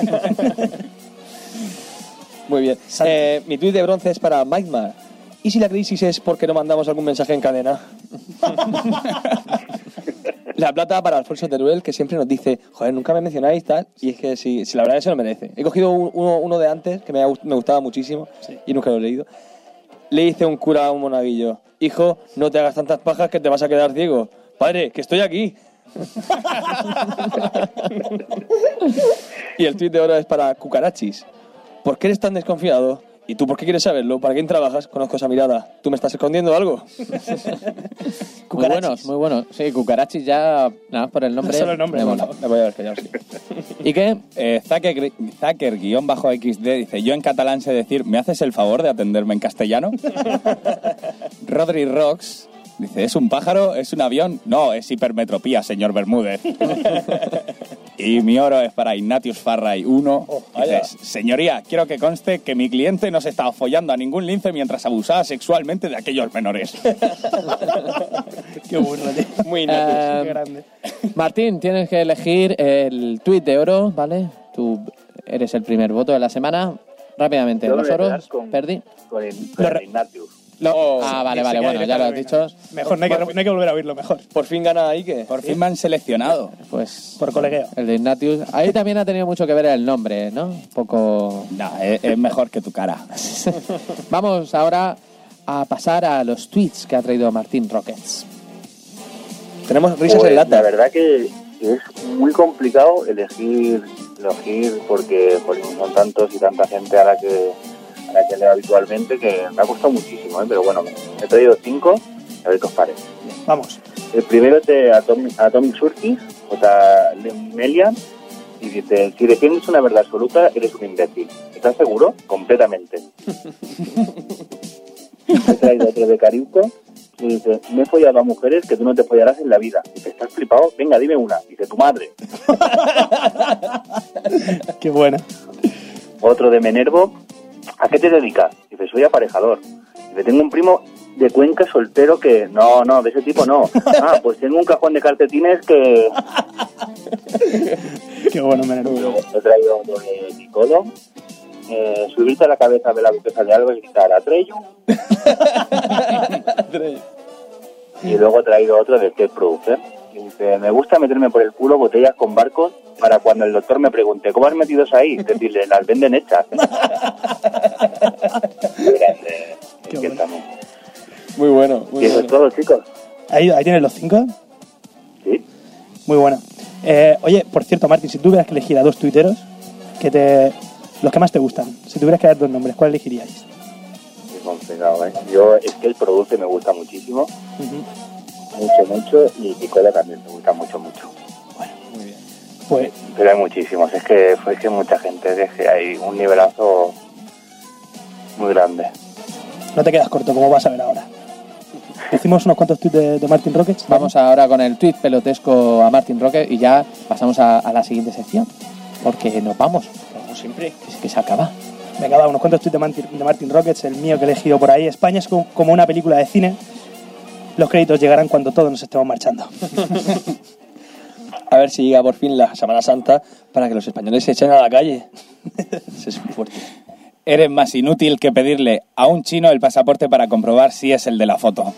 Muy bien. Mi tuit de bronce es para Mike Mar. ¿Y si la crisis es porque no mandamos algún mensaje en cadena? La plata para Alfonso Teruel, que siempre nos dice, joder, nunca me mencionáis tal, y es que si la verdad es que se lo merece. He cogido uno de antes, que me gustaba muchísimo, sí, y nunca lo he leído. Le dice un cura a un monaguillo, hijo, no te hagas tantas pajas que te vas a quedar ciego. Padre, que estoy aquí. Y el tuit de oro es para Cucarachis. ¿Por qué eres tan desconfiado? ¿Y tú por qué quieres saberlo? ¿Para quién trabajas? Conozco esa mirada. ¿Tú me estás escondiendo algo? Muy buenos. Sí, Cucarachis ya, nada más por el nombre. Solo el nombre, me mola. Me voy a ver callado, sí. ¿Y qué? Zacker-XD dice, yo en catalán sé decir, ¿me haces el favor de atenderme en castellano? Rodri Rocks dice, ¿es un pájaro? ¿Es un avión? No, es hipermetropía, señor Bermúdez. Y mi oro es para Ignatius Farray 1. Dices, señoría, quiero que conste que mi cliente no se estaba follando a ningún lince mientras abusaba sexualmente de aquellos menores. Qué burro, tío. Muy Ignatius. Qué grande. Martín, tienes que elegir el tuit de oro, ¿vale? Tú eres el primer voto de la semana. Rápidamente, Yo los voy a oros, quedar con perdí. el Ignatius. Vale, bueno, ya lo has dicho. Mejor, no hay que volver a oírlo, mejor. Por fin gana Ike. Por fin me han seleccionado. Pues Por colegueo. el de Ignatius. Ahí también ha tenido mucho que ver el nombre, ¿no? Un poco... No, es mejor que tu cara. Vamos ahora a pasar a los tweets que ha traído Martín Rockets. Tenemos risas Pues, en lata. la verdad que es muy complicado elegir porque son tantos y tanta gente a la que leo habitualmente que me ha costado muchísimo, pero bueno, he traído 5, a ver qué os parece. Vamos. El primero es de Atomic Surkis, J. Melian, y dice, si defiendes una verdad absoluta, eres un imbécil. ¿Estás seguro? Completamente. He traído otro de Cariuco, y dice, me he follado a mujeres que tú no te follarás en la vida. Dice, ¿estás flipado? Venga, dime una. Dice, tu madre. Qué buena. Otro de Menervo, ¿a qué te dedicas? Dice, soy aparejador. Dice, tengo un primo de Cuenca soltero que... No, de ese tipo no. Ah, pues tengo un cajón de calcetines que... Qué bueno, Menero. Luego he traído otro de Piccolo. Subirte a la cabeza de la duquesa de Alba y gritar, Atreyu. Y luego he traído otro de Ted Producer. Y dice, me gusta meterme por el culo botellas con barcos para cuando el doctor me pregunte, ¿cómo has metido eso ahí? Decirle, las venden hechas. Qué bueno. Muy bueno. Y eso es todo, chicos. ¿Ahí tienes los 5? Sí. Muy bueno. Oye, por cierto, Martín, si tú tuvieras que elegir a 2 tuiteros, los que más te gustan, si tuvieras que dar 2 nombres, ¿cuál elegiríais? Es complicado, ¿eh? Es que el produce me gusta muchísimo. Mucho, y Piccolo también me gusta mucho. Bueno, muy bien. Pues, pero hay muchísimos, es que mucha gente, es que hay un nivelazo muy grande. no te quedas corto, como vas a ver ahora. Decimos unos cuantos tweets de Martin Rockets. Vamos ahora con el tweet pelotesco a Martin Rockets y ya pasamos a la siguiente sección, porque nos vamos, como siempre, que se acaba. Venga, va, unos cuantos tweets de Martin Rockets, el mío que he elegido por ahí. España es como una película de cine. Los créditos llegarán cuando todos nos estemos marchando. A ver si llega por fin la Semana Santa para que los españoles se echen a la calle. Eso es fuerte. Eres más inútil que pedirle a un chino el pasaporte para comprobar si es el de la foto.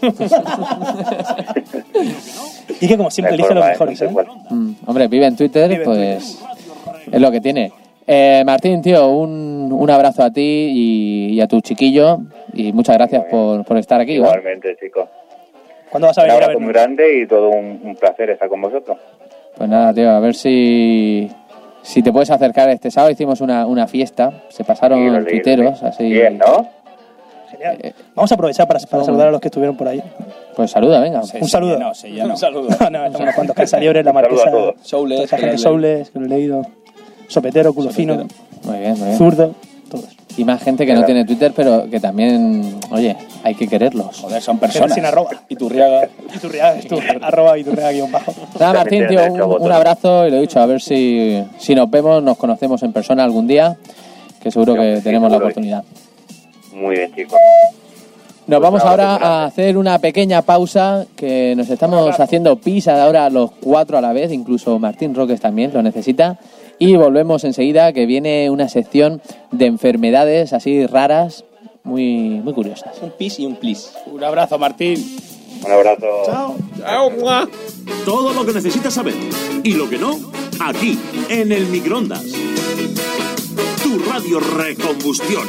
Y que como siempre elige los mejores, ¿eh? Hombre, vive en Twitter, pues es lo que tiene. Martín, tío, un abrazo a ti y a tu chiquillo y muchas gracias por estar aquí. Igualmente, chicos. ¿Cuándo vas a venir un a abrazo vernos? muy grande y todo un placer estar con vosotros. Pues nada, tío, a ver si te puedes acercar. Este sábado hicimos una fiesta, se pasaron tuiteros, así. Bien, ¿no? Genial. Vamos a aprovechar para saludar a los que estuvieron por ahí. Pues saluda, venga. Un saludo. No, Un saludo. No, estamos unos cuantos Casaliobres, la Marquesa, Saludo a todos. Soules, toda esa gente, Soules, que lo he leído, Sopetero, Culo Fino, Muy bien, muy bien. Zurdo, todos. Y más gente que no tiene Twitter, pero que también, oye, hay que quererlos. Joder, son personas. Sin arroba. Iturriaga. Iturriaga es tú. Arroba Iturriaga-bajo. Nada, Martín, tío, un abrazo y lo he dicho, a ver si nos vemos, nos conocemos en persona algún día, que seguro que tenemos la oportunidad. Muy bien, chicos. Nos vamos ahora a hacer una pequeña pausa, que nos estamos haciendo pis ahora los 4 a la vez, incluso Martín Roques también lo necesita. Y volvemos enseguida, que viene una sección de enfermedades así raras, muy, muy curiosas. Un pis y un plis. Un abrazo, Martín. Un abrazo. Chao. Todo lo que necesitas saber y lo que no, aquí, en el microondas. Tu radio Recombustión.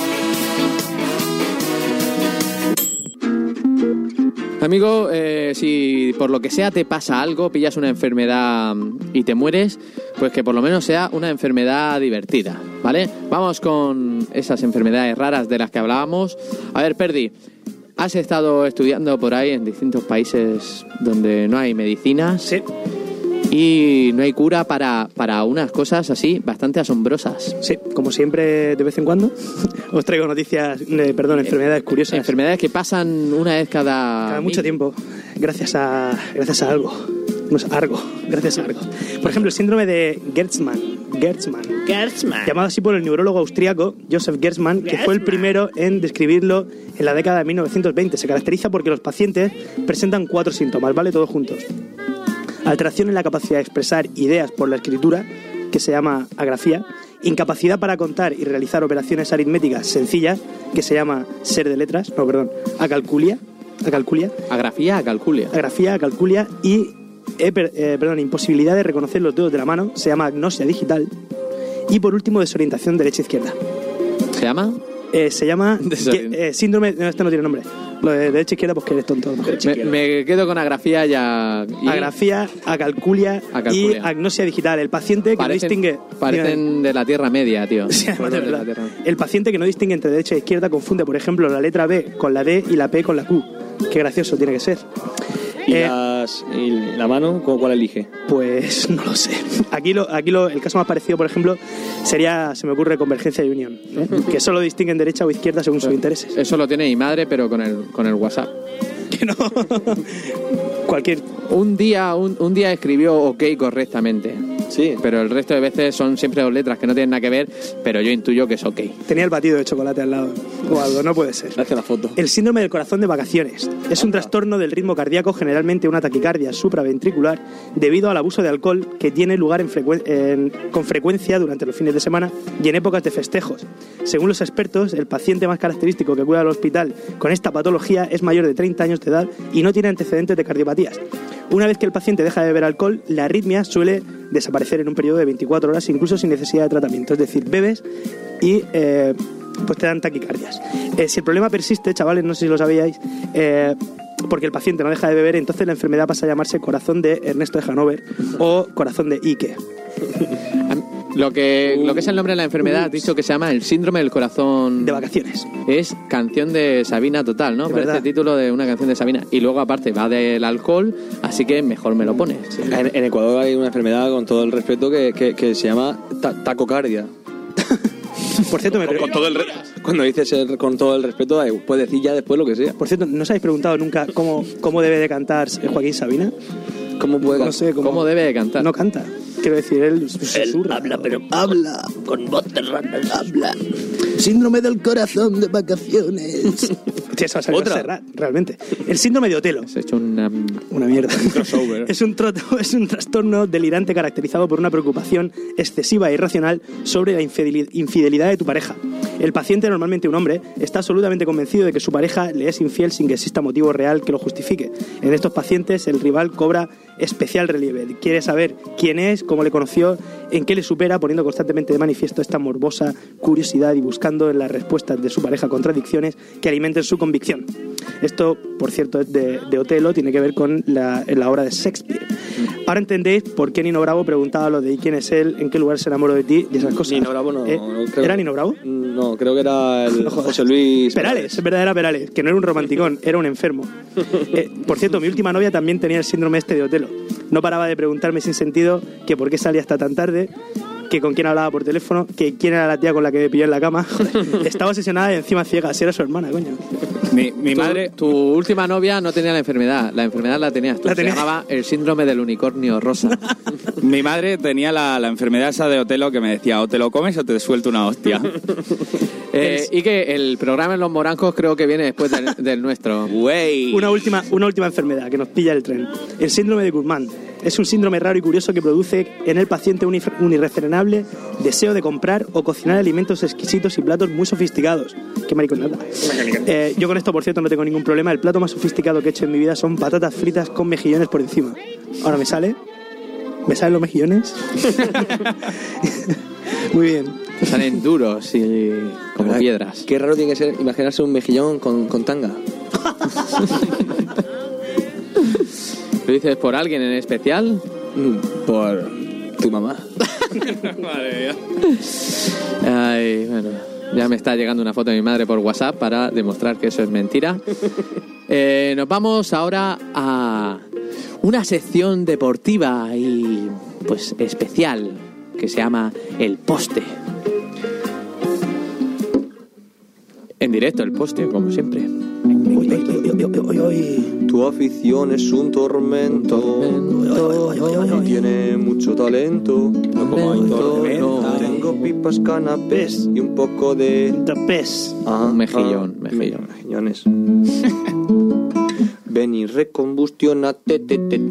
Amigo, si por lo que sea te pasa algo, pillas una enfermedad y te mueres, pues que por lo menos sea una enfermedad divertida, ¿vale? Vamos con esas enfermedades raras de las que hablábamos. A ver, Perdi, has estado estudiando por ahí en distintos países donde no hay medicinas. Sí. Y no hay cura para unas cosas así bastante asombrosas. Sí, como siempre, de vez en cuando, os traigo noticias, enfermedades curiosas. Enfermedades que pasan una vez cada mucho tiempo, gracias a algo. No es algo, gracias a algo. Por ejemplo, el síndrome de Gertzmann, llamado así por el neurólogo austríaco Joseph Gertzmann, que fue el primero en describirlo en la década de 1920. Se caracteriza porque los pacientes presentan 4 síntomas, ¿vale? Todos juntos. Alteración en la capacidad de expresar ideas por la escritura, que se llama agrafía. Incapacidad para contar y realizar operaciones aritméticas sencillas, que se llama acalculia. Acalculia. Y imposibilidad de reconocer los dedos de la mano, se llama agnosia digital. Y por último, desorientación derecha-izquierda. ¿Se llama? Se llama síndrome... No, este no tiene nombre. Lo de derecha-izquierda, pues que eres tonto. Me quedo con agrafía agrafía, acalculia y agnosia digital. El paciente que no distingue... Parecen de la Tierra Media, tío. Sí, el paciente que no distingue entre derecha e izquierda confunde, por ejemplo, la letra B con la D y la P con la Q. Qué gracioso tiene que ser. ¿Y la mano cuál elige? Pues no lo sé. Aquí el caso más parecido, por ejemplo, sería, se me ocurre, Convergencia y Unión, ¿eh? Que solo distinguen derecha o izquierda según sus intereses. Eso lo tiene mi madre, pero con el WhatsApp. Que no. Un día escribió OK correctamente. Sí. Pero el resto de veces son siempre 2 letras que no tienen nada que ver, pero yo intuyo que es OK. Tenía el batido de chocolate al lado o algo, no puede ser. Hace la foto. El síndrome del corazón de vacaciones es un trastorno del ritmo cardíaco, generalmente una taquicardia supraventricular, debido al abuso de alcohol que tiene lugar con frecuencia durante los fines de semana y en épocas de festejos. Según los expertos, el paciente más característico que acude al hospital con esta patología es mayor de 30 años de edad y no tiene antecedentes de cardiopatías. Una vez que el paciente deja de beber alcohol, la arritmia suele desaparecer en un periodo de 24 horas, incluso sin necesidad de tratamiento. Es decir, bebes y pues te dan taquicardias. Si el problema persiste, chavales, no sé si lo sabíais, porque el paciente no deja de beber, entonces la enfermedad pasa a llamarse corazón de Ernesto de Hanover o corazón de Ike. Lo que es el nombre de la enfermedad, has dicho que se llama el síndrome del corazón de vacaciones. Es canción de Sabina total, ¿no? Parece el título de una canción de Sabina. Y luego aparte va del alcohol, así que mejor me lo pones. Sí. En Ecuador hay una enfermedad, con todo el respeto, que se llama tacocardia. Por cierto, cuando dices con todo el respeto, puedes decir ya después lo que sea. Por cierto, ¿no os habéis preguntado nunca cómo debe de cantar Joaquín Sabina? ¿Cómo puede cantar? No sé, ¿Cómo debe de cantar? No canta. Quiero decir, él susurra. Él habla, pero habla con voz de rana, habla. Síndrome del corazón de vacaciones. Hostia, eso va a salir a cerrar, realmente. El síndrome de Otelo. Se ha hecho una mierda. Crossover. Es un trastorno delirante caracterizado por una preocupación excesiva e irracional sobre la infidelidad de tu pareja. El paciente, normalmente un hombre, está absolutamente convencido de que su pareja le es infiel sin que exista motivo real que lo justifique. En estos pacientes, el rival cobra especial relieve. Quiere saber quién es, cómo le conoció, en qué le supera, poniendo constantemente de manifiesto esta morbosa curiosidad y buscando en las respuestas de su pareja contradicciones que alimenten su convicción. Esto, por cierto, es de Otelo, tiene que ver con la obra de Shakespeare. Ahora entendéis por qué Nino Bravo preguntaba lo de quién es él, en qué lugar se enamoró de ti y esas cosas. Nino Bravo no creo. ¿Era Nino Bravo? No, creo que era el José Luis Perales. Es verdad, era Perales, que no era un romanticón, era un enfermo. Por cierto, mi última novia también tenía el síndrome este de Otelo. No paraba de preguntarme sin sentido que por qué salía hasta tan tarde que con quién hablaba por teléfono, que quién era la tía con la que me pilló en la cama. Joder, estaba obsesionada y encima ciega, si era su hermana, coño. Mi madre... Tu última novia no tenía la enfermedad la tenías tú. La tenía. Se llamaba el síndrome del unicornio rosa. Mi madre tenía la enfermedad esa de Otelo que me decía, o te lo comes o te suelto una hostia. Y que el programa en Los Morancos creo que viene después del nuestro. Güey. Una última enfermedad que nos pilla el tren. El síndrome de Guzmán. Es un síndrome raro y curioso que produce en el paciente un irrefrenable deseo de comprar o cocinar alimentos exquisitos y platos muy sofisticados. Qué mariconada. Yo con esto, por cierto, no tengo ningún problema. El plato más sofisticado que he hecho en mi vida son patatas fritas con mejillones por encima. Ahora me salen los mejillones. Muy bien. Salen duros y como piedras. Qué raro tiene que ser imaginarse un mejillón con tanga. ¿Lo dices por alguien en especial? Por tu mamá. Madre mía. Ay, bueno, ya me está llegando una foto de mi madre por WhatsApp para demostrar que eso es mentira. Nos vamos ahora a una sección deportiva y pues especial que se llama El Poste. En directo El Poste, como siempre. Tu afición es un tormento. Tiene mucho talento. No como hay tormenta. Tengo pipas, canapés y un poco de Tapés. Un mejillón. Mejillones. Ven y recombustionate.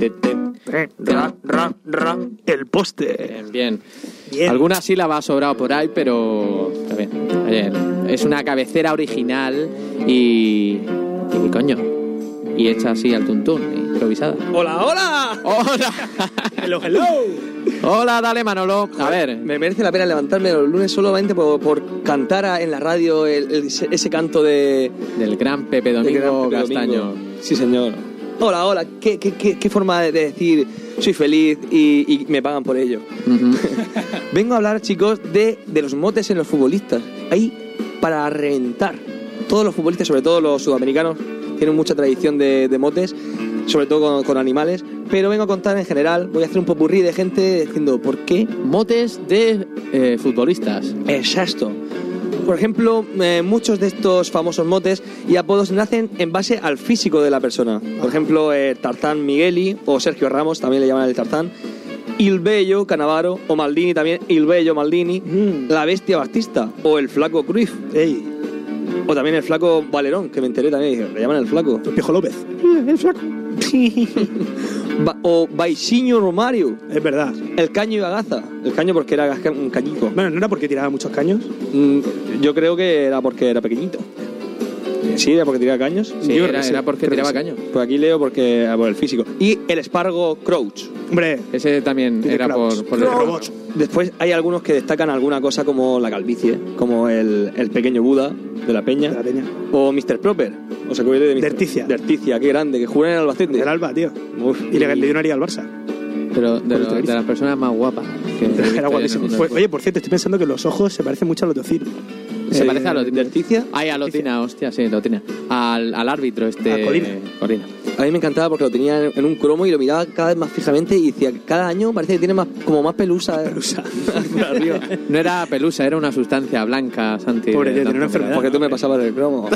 El Poste. Bien. Bien. Alguna sílaba ha sobrado por ahí, pero está bien. Oye, es una cabecera original y coño, y hecha así al tuntún, improvisada. ¡Hola, hola! ¡Hola! ¡Hello, hello! Hola, dale, Manolo. A ver, Me merece la pena levantarme los lunes solamente por cantar en la radio ese canto de... del gran Pepe del Domingo gran Pepe Castaño. Domingo. Sí, señor. Hola, hola. ¿Qué forma de decir soy feliz y me pagan por ello? Ujú. Vengo a hablar, chicos, de los motes en los futbolistas. Ahí para reventar. Todos los futbolistas, sobre todo los sudamericanos, tienen mucha tradición de motes, sobre todo con animales. Pero vengo a contar en general, voy a hacer un popurrí de gente diciendo por qué. Motes de futbolistas. Exacto. Por ejemplo, muchos de estos famosos motes y apodos nacen en base al físico de la persona. Por ejemplo, Tarzán Migueli o Sergio Ramos, también le llaman el Tarzán. Il Bello Cannavaro o Maldini también, Il Bello Maldini. La Bestia Batista o el Flaco Cruyff. ¡Ey! O también el Flaco Valerón, que me enteré también, dije, le llaman el Flaco. El Piojo López. El flaco. O Baixinho Romario, Es verdad. el Caño y Bagaza. El Caño porque era un cañico. Bueno, ¿no era porque tiraba muchos caños? Yo creo que era porque era pequeñito. Sí, era porque tiraba caños. Sí, Yo era porque creo que tiraba sí. caño. Pues aquí leo porque por el físico. Y el Espargo Crouch. Hombre, Ese también de era clavos. por el De robot. robots. Después hay algunos que destacan alguna cosa como la calvicie, como el pequeño Buda de la Peña, De la Peña. o Mr. Proper. ¿Os acordáis de Mr. Derticia. Derticia, qué grande, que jugó en el Albacete. el Alba, tío. Uf, Y le dio una haría al Barça. Pero de las personas más guapas. que he visto Era en el guapísimo. mundo del Pues, fútbol. oye, por cierto, estoy pensando que los ojos se parecen mucho a los de Ozil. Se parece a Lotina. Derticia. Ay, a Lotina, hostia, sí, Lotina. Al árbitro A Colina. Colina. A mí me encantaba porque lo tenía en un cromo y lo miraba cada vez más fijamente y decía, cada año parece que tiene más pelusa. Pelusa. Por arriba. No era pelusa, era una sustancia blanca, Santi. Pobre tío, de tiene una tanto enfermedad. Porque tú me pasabas del cromo.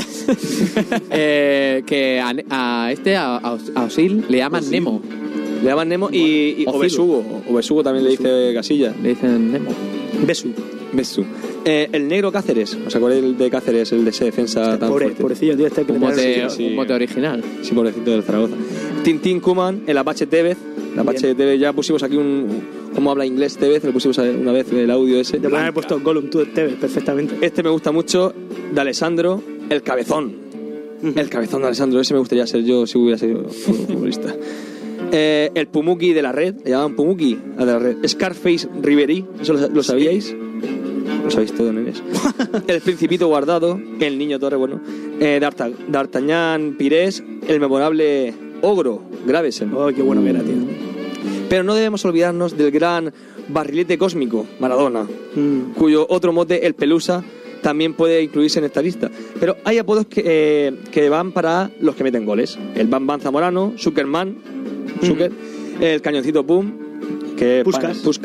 que a Osil le llaman Nemo. Le llaman Nemo y O o Besugo. O Besugo también le dice Casilla. Le dicen Nemo. Besu. Besu. El negro Cáceres. ¿Os acordáis de Cáceres, el de ese defensa tan fuerte? Pobrecillo, tío, este que Un le mote, sí. un mote original. Sí, pobrecito del Zaragoza. Tintín Kuman, el Apache Tevez. El Apache Tevez, ya pusimos aquí cómo habla inglés Tevez, lo pusimos una vez el audio ese. Te podrían haber puesto Gollum, tú, Tevez, perfectamente. Este me gusta mucho, de Alessandro, el Cabezón. El Cabezón de Alessandro, ese me gustaría ser yo si hubiera sido futbolista. El Pumuki de la Red, le llamaban Pumuki a de la Red. Scarface Riveri, ¿eso lo sabíais? Lo sabéis todo, nenes. El Principito Guardado, el Niño Torre, bueno. D'Artagnan Pires, el memorable Ogro Gravesen. Oh, qué bueno que era, tío. Pero no debemos olvidarnos del gran barrilete cósmico, Maradona, cuyo otro mote, el Pelusa, también puede incluirse en esta lista. Pero hay apodos que van para los que meten goles. El Bam Bam Zamorano, Zuckerman, Zucker, el Cañoncito Pum, que Puskas. Puskas,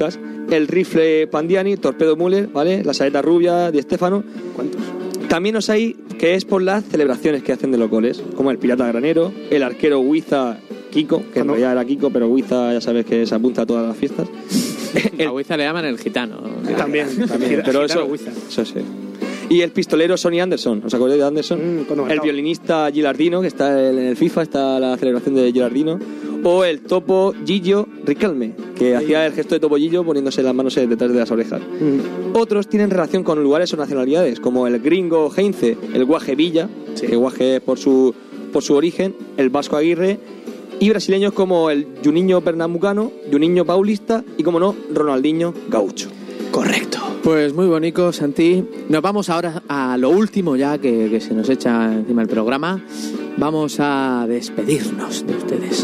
el rifle Pandiani, torpedo Müller, ¿vale? La saeta rubia Di Stéfano. ¿Cuántos? También os hay que es por las celebraciones que hacen de los goles, como el pirata granero, el arquero Huiza Kiko, que en realidad era Kiko, pero Huiza ya sabes que se apunta a todas las fiestas. A Huiza le llaman el gitano. También, pero eso sí. Y el pistolero Sonny Anderson, ¿os acordáis de Anderson? El violinista Gilardino, que está en el FIFA, está la celebración de Gilardino. O el topo Gillo Riquelme, que hacía el gesto de topo Gillo poniéndose las manos detrás de las orejas. Otros tienen relación con lugares o nacionalidades, como el gringo Heinze, el guaje Villa, que guaje es por su origen, el vasco Aguirre, y brasileños como el Juninho Pernambucano, Juninho Paulista y, como no, Ronaldinho Gaucho. Correcto. Pues muy bonito, Santi. Nos vamos ahora a lo último ya que se nos echa encima el programa. Vamos a despedirnos de ustedes.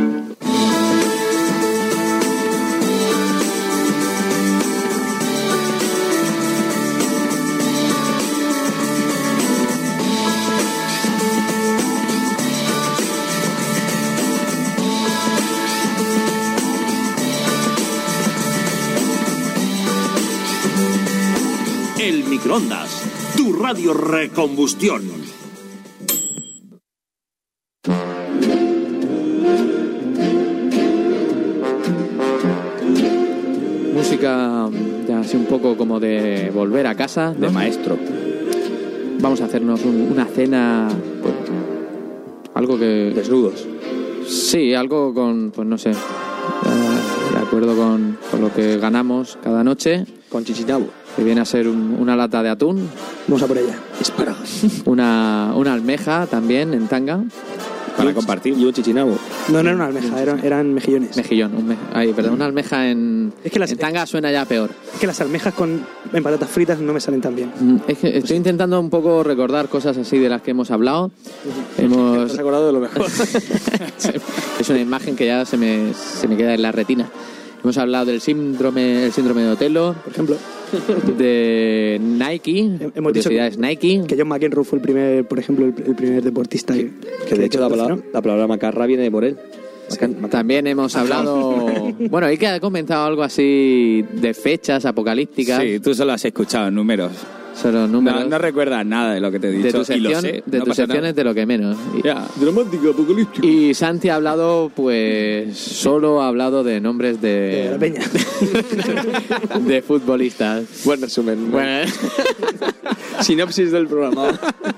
El microondas, tu radio recombustión. Música ya así un poco como de volver a casa, ¿no? De maestro. Vamos a hacernos una cena, pues, algo que... Desnudos. Sí, algo con, pues no sé, de acuerdo con lo que ganamos cada noche. Con chichinabo. Que viene a ser una lata de atún. Vamos a por ella. Espárragos. Una almeja también en tanga. Para compartir. Y un chichinabo. No era una almeja, eran mejillones. Mejillón. Perdón, una almeja en tanga suena ya peor. Es que las almejas en patatas fritas no me salen tan bien. Es que estoy intentando un poco recordar cosas así de las que hemos hablado. Te has acordado de lo mejor. Es una imagen que ya se me queda en la retina. Hemos hablado del síndrome de Otelo, por ejemplo, de Nike, hemos dicho Nike. Que John McEnroe fue el primer deportista que de hecho la palabra macarra viene por él. También hemos hablado... Bueno, hay que ha comentado algo así de fechas apocalípticas. Sí, tú solo has escuchado números. Solo números. No recuerdas nada de lo que te he dicho. De tu sección, y lo sé, de no tus secciones de lo que menos. Dramático, apocalíptico. Y Santi ha hablado, pues, solo ha hablado de nombres de la peña. de futbolistas. Buen resumen. Bueno. Sinopsis del programa.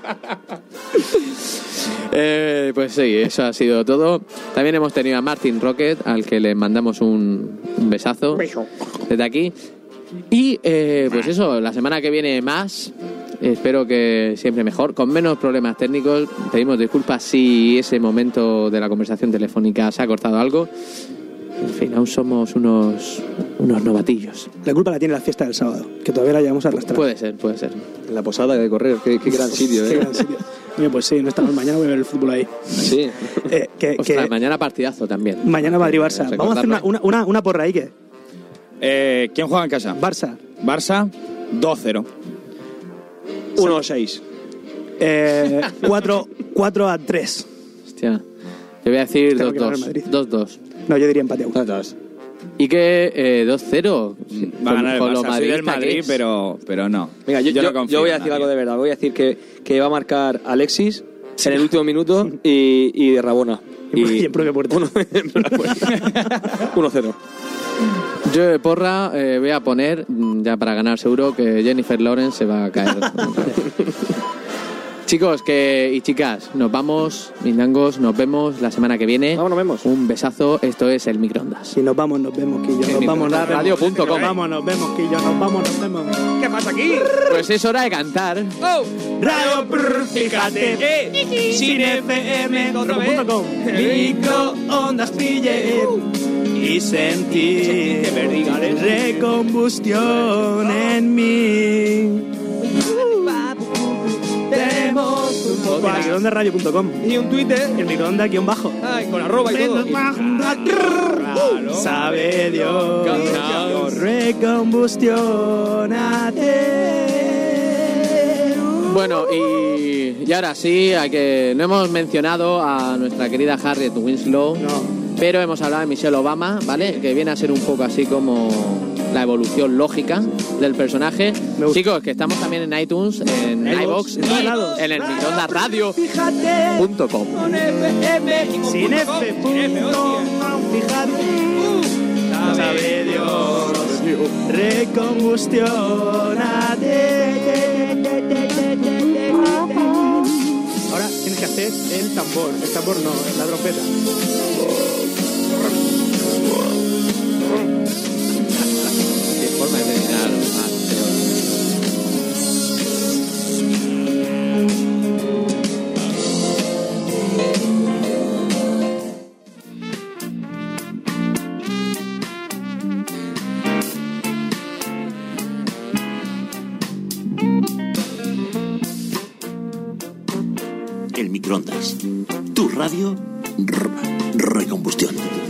Pues sí, eso ha sido todo. También hemos tenido a Martin Rocket, al que le mandamos un besazo desde aquí. Y pues eso, la semana que viene más. Espero que siempre mejor, con menos problemas técnicos. Pedimos disculpas si ese momento de la conversación telefónica se ha cortado algo. En fin, aún somos unos novatillos. La culpa la tiene la fiesta del sábado, que todavía la llevamos arrastrando. Puede ser. En la posada de correr, qué gran sitio, Qué gran sitio. Oye, pues sí, no estamos mañana, voy a ver el fútbol ahí. Sí. Ostras, mañana partidazo también. Mañana Madrid-Barça. Vamos a hacer una porra ahí, ¿qué? ¿Quién juega en casa? Barça. 2-0. 1-6. 4-3. Hostia. Yo voy a decir Tengo que ganar el 2-2. Madrid. 2-2. No, yo diría empate a 1. ¿Y qué? 2-0. Va a ganar el Con lo Barça. Soy del madridista que Madrid, es. pero no. Venga, yo no confío voy a en decir nadie. algo de verdad. Voy a decir que va a marcar Alexis en el último minuto y de Rabona. Y en propia puerta. 1-0. Yo de porra voy a poner, ya para ganar seguro, que Jennifer Lawrence se va a caer. Chicos y chicas, nos vamos, mindangos, nos vemos la semana que viene. Vamos, nos vemos. Un besazo, esto es el microondas. Y nos vamos, Quillo. Nos vamos, Radio.com. Nos vemos, Quillo. Nos vamos. ¿Qué pasa aquí? Pues es hora de cantar. Radio, fíjate. Sin FM.com. Microondas pille. Y sentir recombustión en mí. Tenemos un podcast. Microondasradio.com. Y un Twitter. El microondas _ bajo. Ay, con arroba y todo. Sabe Dios. Recombustionate. Bueno, y ahora sí, no hemos mencionado a nuestra querida Harriet Winslow. No. Pero hemos hablado de Michelle Obama, ¿vale? Que viene a ser un poco así como la evolución lógica del personaje. Chicos, que estamos también en iTunes, en iVoox, en todos lados. en el microondasradio.com. Sin F, punto, fíjate. Sabe Dios, recombustionate. Ahora tienes que hacer el tambor no, la trompeta. Qué forma de terminar más. El microondas. Tu radio recombustión.